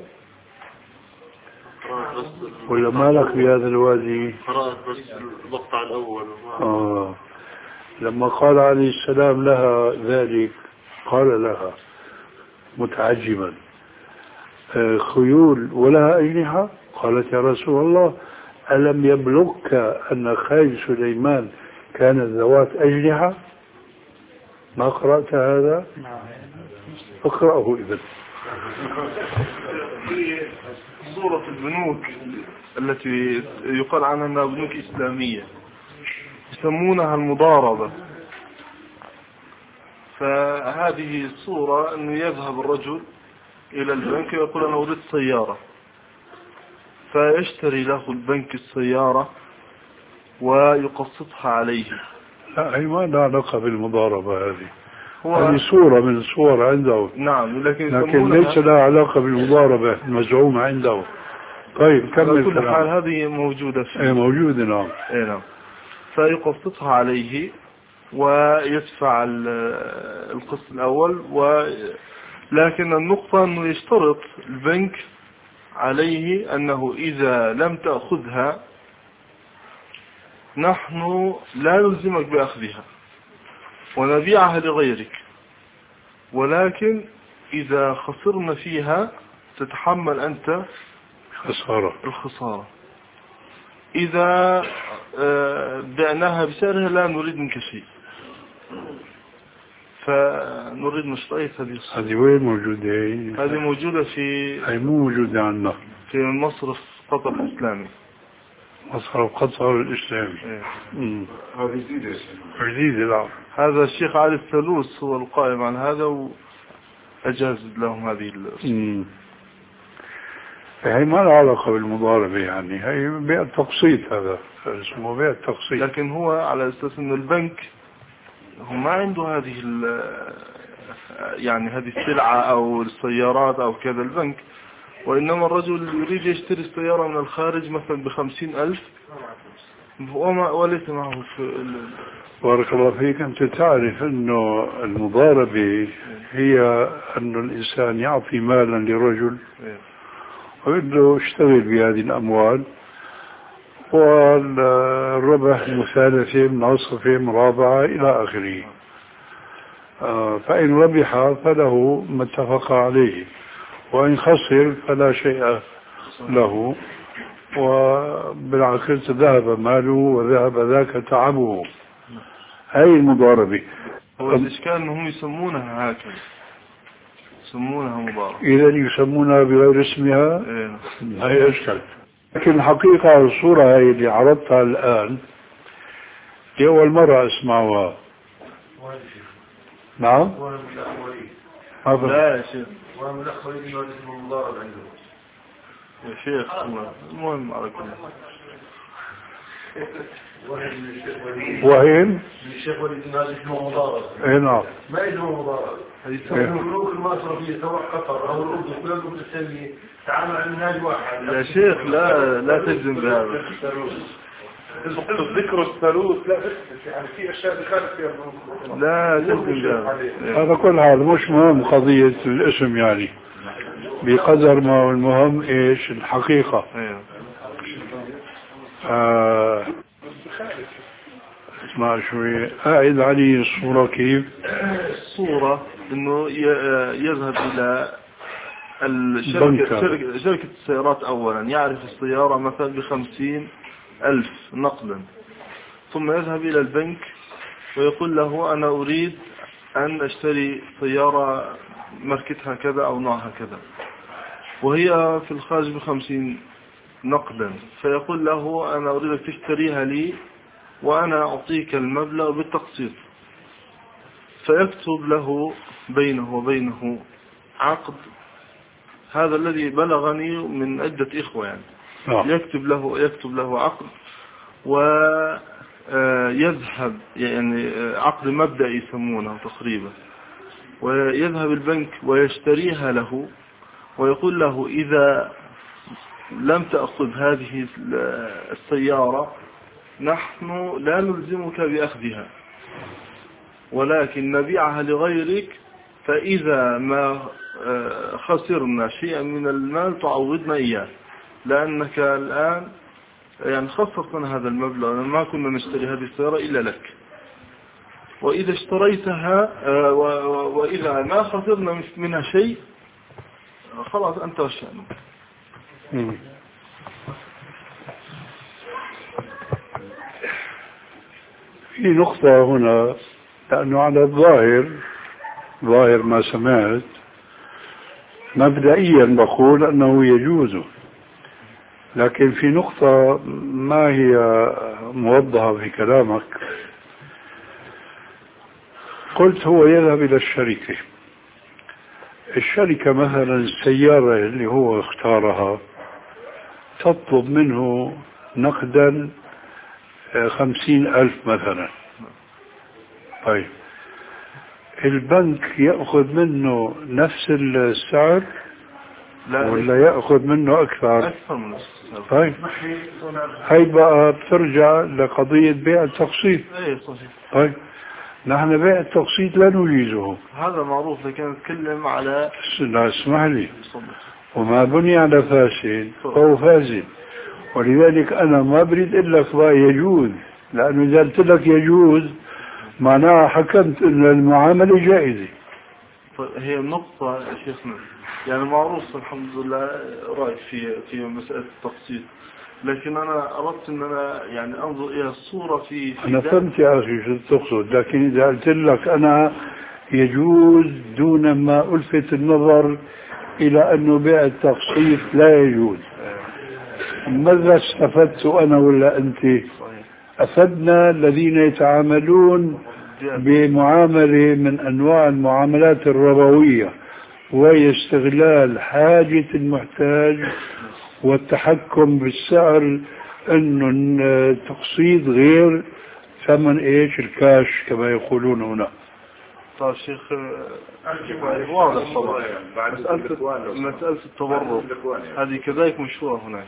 ولا مالك بهذا الوادي؟ قرأت بس المقطع الأول. آه. لما قال عليه السلام لها ذلك قال لها متعجبا خيول ولها أجنحة؟ قالت يا رسول الله ألم يبلغك أن خيل سليمان كانت ذوات أجنحة؟ ما قرأت هذا؟ اقرأه إذا. في صورة البنوك التي يقال عنها أنها بنوك إسلامية يسمونها المضاربة. فهذه الصورة أنه يذهب الرجل إلى البنك ويقول أنا أريد سيارة، فيشتري له البنك السيارة ويقسطها عليه. لا هي ما لها علاقة بالمضاربة، هذه هذه صورة من الصور عنده. نعم، لكن, لكن ليس لها علاقة بالمضاربة المزعومة عنده. طيب كمل. على كل حال هذه موجودة فيه. ايه موجودة. نعم. ايه نعم. فيقسطها عليه ويدفع القسط الأول، و لكن النقطة أنه يشترط البنك عليه أنه إذا لم تأخذها نحن لا نلزمك بأخذها ونبيعها لغيرك، ولكن إذا خسرنا فيها تتحمل أنت خسارة الخسارة. إذا بعناها بسعرها لا نريد منك شيء، فنريد مشترية هذه الصورة. هذه وين موجودة؟ هذه موجودة في هي مو موجودة عندنا في مصرف قطر الإسلامي. مصرف قطر الإسلامي. إيه. هذه جديدة. جديدة. لا هذا الشيخ علي الثلوث هو القائم عن هذا وأجاز لهم هذه الصورة. هي ما لها علاقة بالمضاربة، يعني هي بيع التقسيط، هذا اسمه بيع التقسيط. لكن هو على أساس أن البنك هو ما عنده هذه يعني هذه السلعة أو السيارات أو كذا البنك، وإنما الرجل يريد يشتري السيارة من الخارج مثلا بخمسين ألف وما وليس معه في. بارك الله فيك. أنت تعرف أنه المضاربة هي أن الإنسان يعطي مالا لرجل ويقول له اشتغل بهذه الأموال، والربح مثالثة منعصفة مرابعة إلى آخره. آه فإن ربح فله ما اتفق عليه، وإن خسر فلا شيء له، وبالعكس ذهب ماله وذهب ذاك تعبه. هاي المضاربة. هو الإشكال أنهم يسمونها هكذا، يسمونها مضاربة. إذا يسمونها بغير اسمها. إيه. هاي أشكال. لكن الحقيقة الصورة هاي اللي عرضتها الآن دي أول مرة أسمعها. نعم. لا يا شيخ. ومن الأخ وليد إنه اسمه المضارب عنده. يا شيخ المهم على كل. وين؟ من الشيخ وليد إنه اسمه مضارب. إيه نعم. ما اسمه مضارب. يسمونه البنوك المصرفية سواء قطر أو الأردن كل البنوك الإسلامية تعامل على منهاج واحد. يا شيخ لا لا تجزم بهذا. ذكر الثالوث لا يعني في أشياء دخلت فيها البنوك. لا تجزم بهذا. هذا كل هذا مش مهم قضية الاسم، يعني بقدر ما هو المهم إيش الحقيقة. آه اسمع شوي. أعد علي الصورة كيف؟ الصورة إنه يذهب إلى الشركة شركة, شركة السيارات أولا، يعرف السيارة مثلا بخمسين ألف نقدا، ثم يذهب إلى البنك ويقول له أنا أريد أن أشتري سيارة ماركتها كذا أو نوعها كذا، وهي في الخارج بخمسين نقدا، فيقول له أنا أريدك تشتريها لي وأنا أعطيك المبلغ بالتقسيط. فيكتب له بينه وبينه عقد، هذا الذي بلغني من عدة إخوة يعني. يكتب له يكتب له عقد ويذهب يعني عقد مبدئي يسمونه تقريبا، ويذهب البنك ويشتريها له ويقول له إذا لم تأخذ هذه السيارة نحن لا نلزمك بأخذها، ولكن نبيعها لغيرك، فإذا ما خسرنا شيئا من المال تعوضنا إياه، لأنك الآن يعني خصصنا هذا المبلغ، ما كنا نشتري هذه السيارة إلا لك، وإذا اشتريتها وإذا ما خسرنا منها شيء خلاص أنت وشأنك. في نقطة هنا، لأنه على الظاهر ظاهر ما سمعت مبدئيا بقول أنه يجوز، لكن في نقطة ما هي موضحة في كلامك. قلت هو يذهب إلى الشركة، الشركة مثلا السيارة اللي هو اختارها تطلب منه نقدا خمسين ألف مثلا. طيب البنك يأخذ منه نفس السعر ولا يأخذ منه أكثر؟ أكثر من السعر. طيب هاي بقى بترجع لقضية بيع التقسيط. طيب نحن بيع التقسيط لا نجيزه، هذا معروف، لكن نتكلم على لا اسمح لي، وما بني على فاسد فهو فاسد، ولذلك أنا ما بريد إلا لك يجوز، لأنه إذا قلت لك يجوز معناها حكمت أن المعاملة جائزة. هي النقطة يا شيخنا، يعني معروف الحمد لله رأي في في مسألة التقسيط، لكن أنا أردت أن أنا يعني أنظر إلى الصورة في, في أنا فهمت يا أخي شو تقصد، لكن إذا قلت لك أنا يجوز دون ما ألفت النظر إلى أنه بيع التقسيط لا يجوز، ماذا استفدت أنا ولا أنت؟ أفدنا الذين يتعاملون بمعاملة من أنواع المعاملات الربوية، وهي استغلال حاجة المحتاج والتحكم بالسعر، انه التقسيط غير ثمن ايش الكاش كما يقولون هنا. طيب شيخ واضح طبعا، مسألة مسألة التبرع هذه كذلك مشهورة هناك.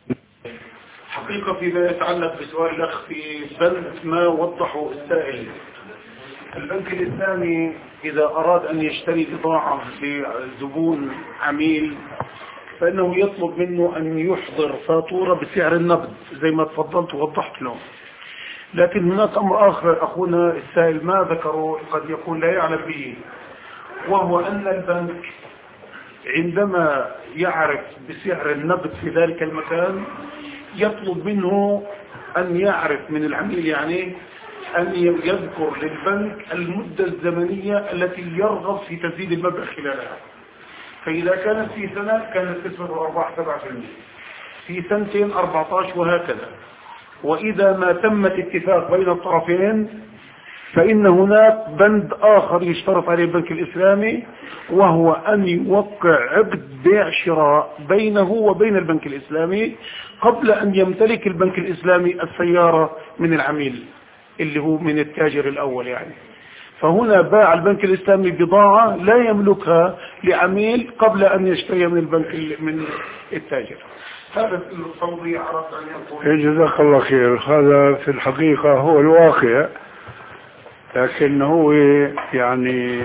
حقيقة فيما يتعلق بسؤال الأخ في بند ما وضحه السائل، البنك الإسلامي إذا أراد أن يشتري بضاعة لزبون عميل فإنه يطلب منه أن يحضر فاتورة بسعر النقد زي ما تفضلت ووضحت له. لكن هناك أمر آخر أخونا السائل ما ذكره قد يكون لا يعلم به، وهو أن البنك عندما يعرف بسعر النقد في ذلك المكان يطلب منه أن يعرف من العميل يعني أن يذكر للبنك المدة الزمنية التي يرغب في تسديد المبلغ خلالها. فإذا كانت في سنة كانت نسبة الأرباح سبعة بالمئة، في سنتين أربعة عشر وهكذا. وإذا ما تم اتفاق بين الطرفين فإن هناك بند آخر يشترط عليه البنك الإسلامي، وهو أن يوقع عقد بيع شراء بينه وبين البنك الإسلامي قبل أن يمتلك البنك الإسلامي السيارة من العميل اللي هو من التاجر الأول يعني. فهنا باع البنك الإسلامي بضاعة لا يملكها لعميل قبل أن يشتري من البنك من التاجر. هذا التوضيح عرفت أن يقول. جزاك الله خير. هذا في الحقيقة هو الواقع، لكن هو يعني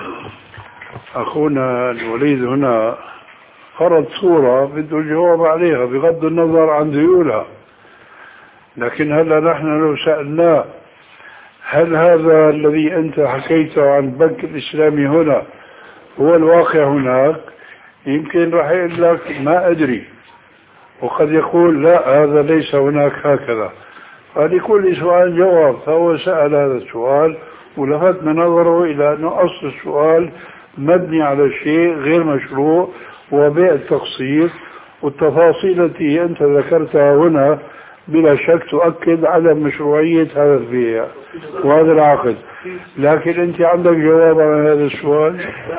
أخونا الوليد هنا فرض صورة بده الجواب عليها بغض النظر عن ذيولها. لكن هلا نحن لو سألناه هل هذا الذي أنت حكيته عن البنك الإسلامي هنا هو الواقع هناك، يمكن راح يقول لك ما أدري، وقد يقول لا هذا ليس هناك هكذا. فلكل سؤال جواب، فهو سأل هذا السؤال ولفتنا نظره إلى أنه أصل السؤال مبني على شيء غير مشروع وبيع التقسيط، والتفاصيل التي أنت ذكرتها هنا بلا شك تؤكد على مشروعية هذا البيع وهذا العقد. لكن أنت عندك جواب على هذا السؤال؟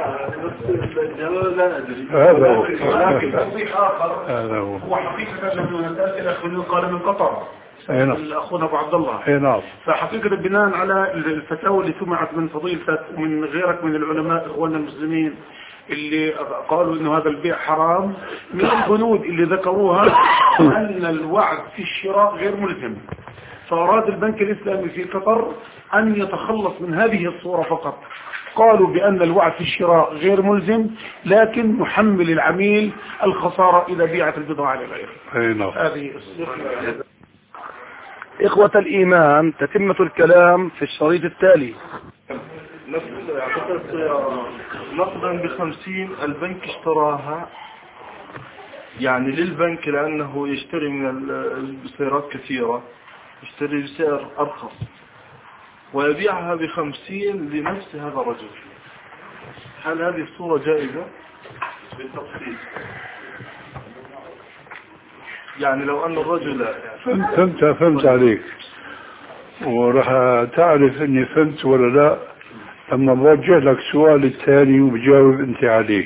لا أدري. هذا هو. لكن توضيح آخر هذا هو. هو حقيقة لما نسأل الأخ قال من قطر الأخونا أبو عبد الله. اي نعم. فحقيقة بناء على الفتاوى اللي سمعت من فضيلتك ومن غيرك من العلماء إخواننا المسلمين اللي قالوا إنه هذا البيع حرام، من البنود اللي ذكروها أن الوعد في الشراء غير ملزم. فأراد البنك الإسلامي في قطر أن يتخلص من هذه الصورة فقط. قالوا بأن الوعد في الشراء غير ملزم، لكن نحمل العميل الخسارة إذا بيعت البضاعة لغيره. هذه إخوة الإيمان، تتمة الكلام في الشريط التالي. نقدا بخمسين البنك اشتراها يعني للبنك، لأنه يشتري من السيارات كثيرة، يشتري بسعر أرخص، ويبيعها بخمسين لنفس هذا الرجل، هل هذه الصورة جائزة بالتفصيل؟ يعني لو أن الرجل فهمت فهمت عليك، وراح تعرف اني فهمت ولا لا لما بوجه لك سؤال الثاني وبجاوب انت عليه.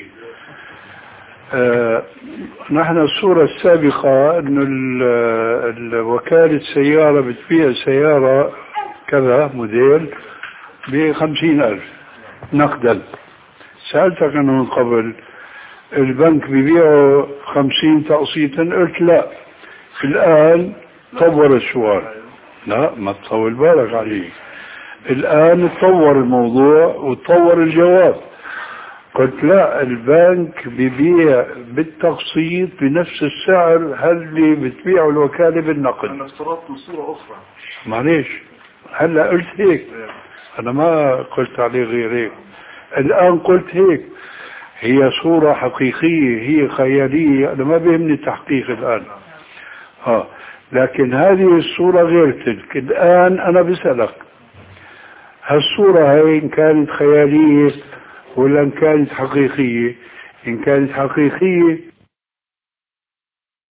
آه نحن الصورة السابقة انه الوكالة سيارة بتبيع سيارة كذا موديل بخمسين ألف نقدا. سألتك أنه من قبل البنك بيبيعه خمسين تقسيطا، قلت لا. الآن طور السؤال، لا ما تطول بالك عليه، الآن تطور الموضوع وتطور الجواب. قلت لا، البنك بيبيع بالتقسيط بنفس السعر هل اللي بتبيعه الوكالة بالنقد. أنا افترضت صورة أخرى. معليش هلا قلت هيك، أنا ما قلت عليه غير هيك، الآن قلت هيك. هي صورة حقيقية، هي خيالية، أنا ما بيهمني التحقيق الآن. آه. لكن هذه الصورة غير تلك. الآن أنا بسألك هالصورة هاي إن كانت خيالية ولا إن كانت حقيقية؟ إن كانت حقيقية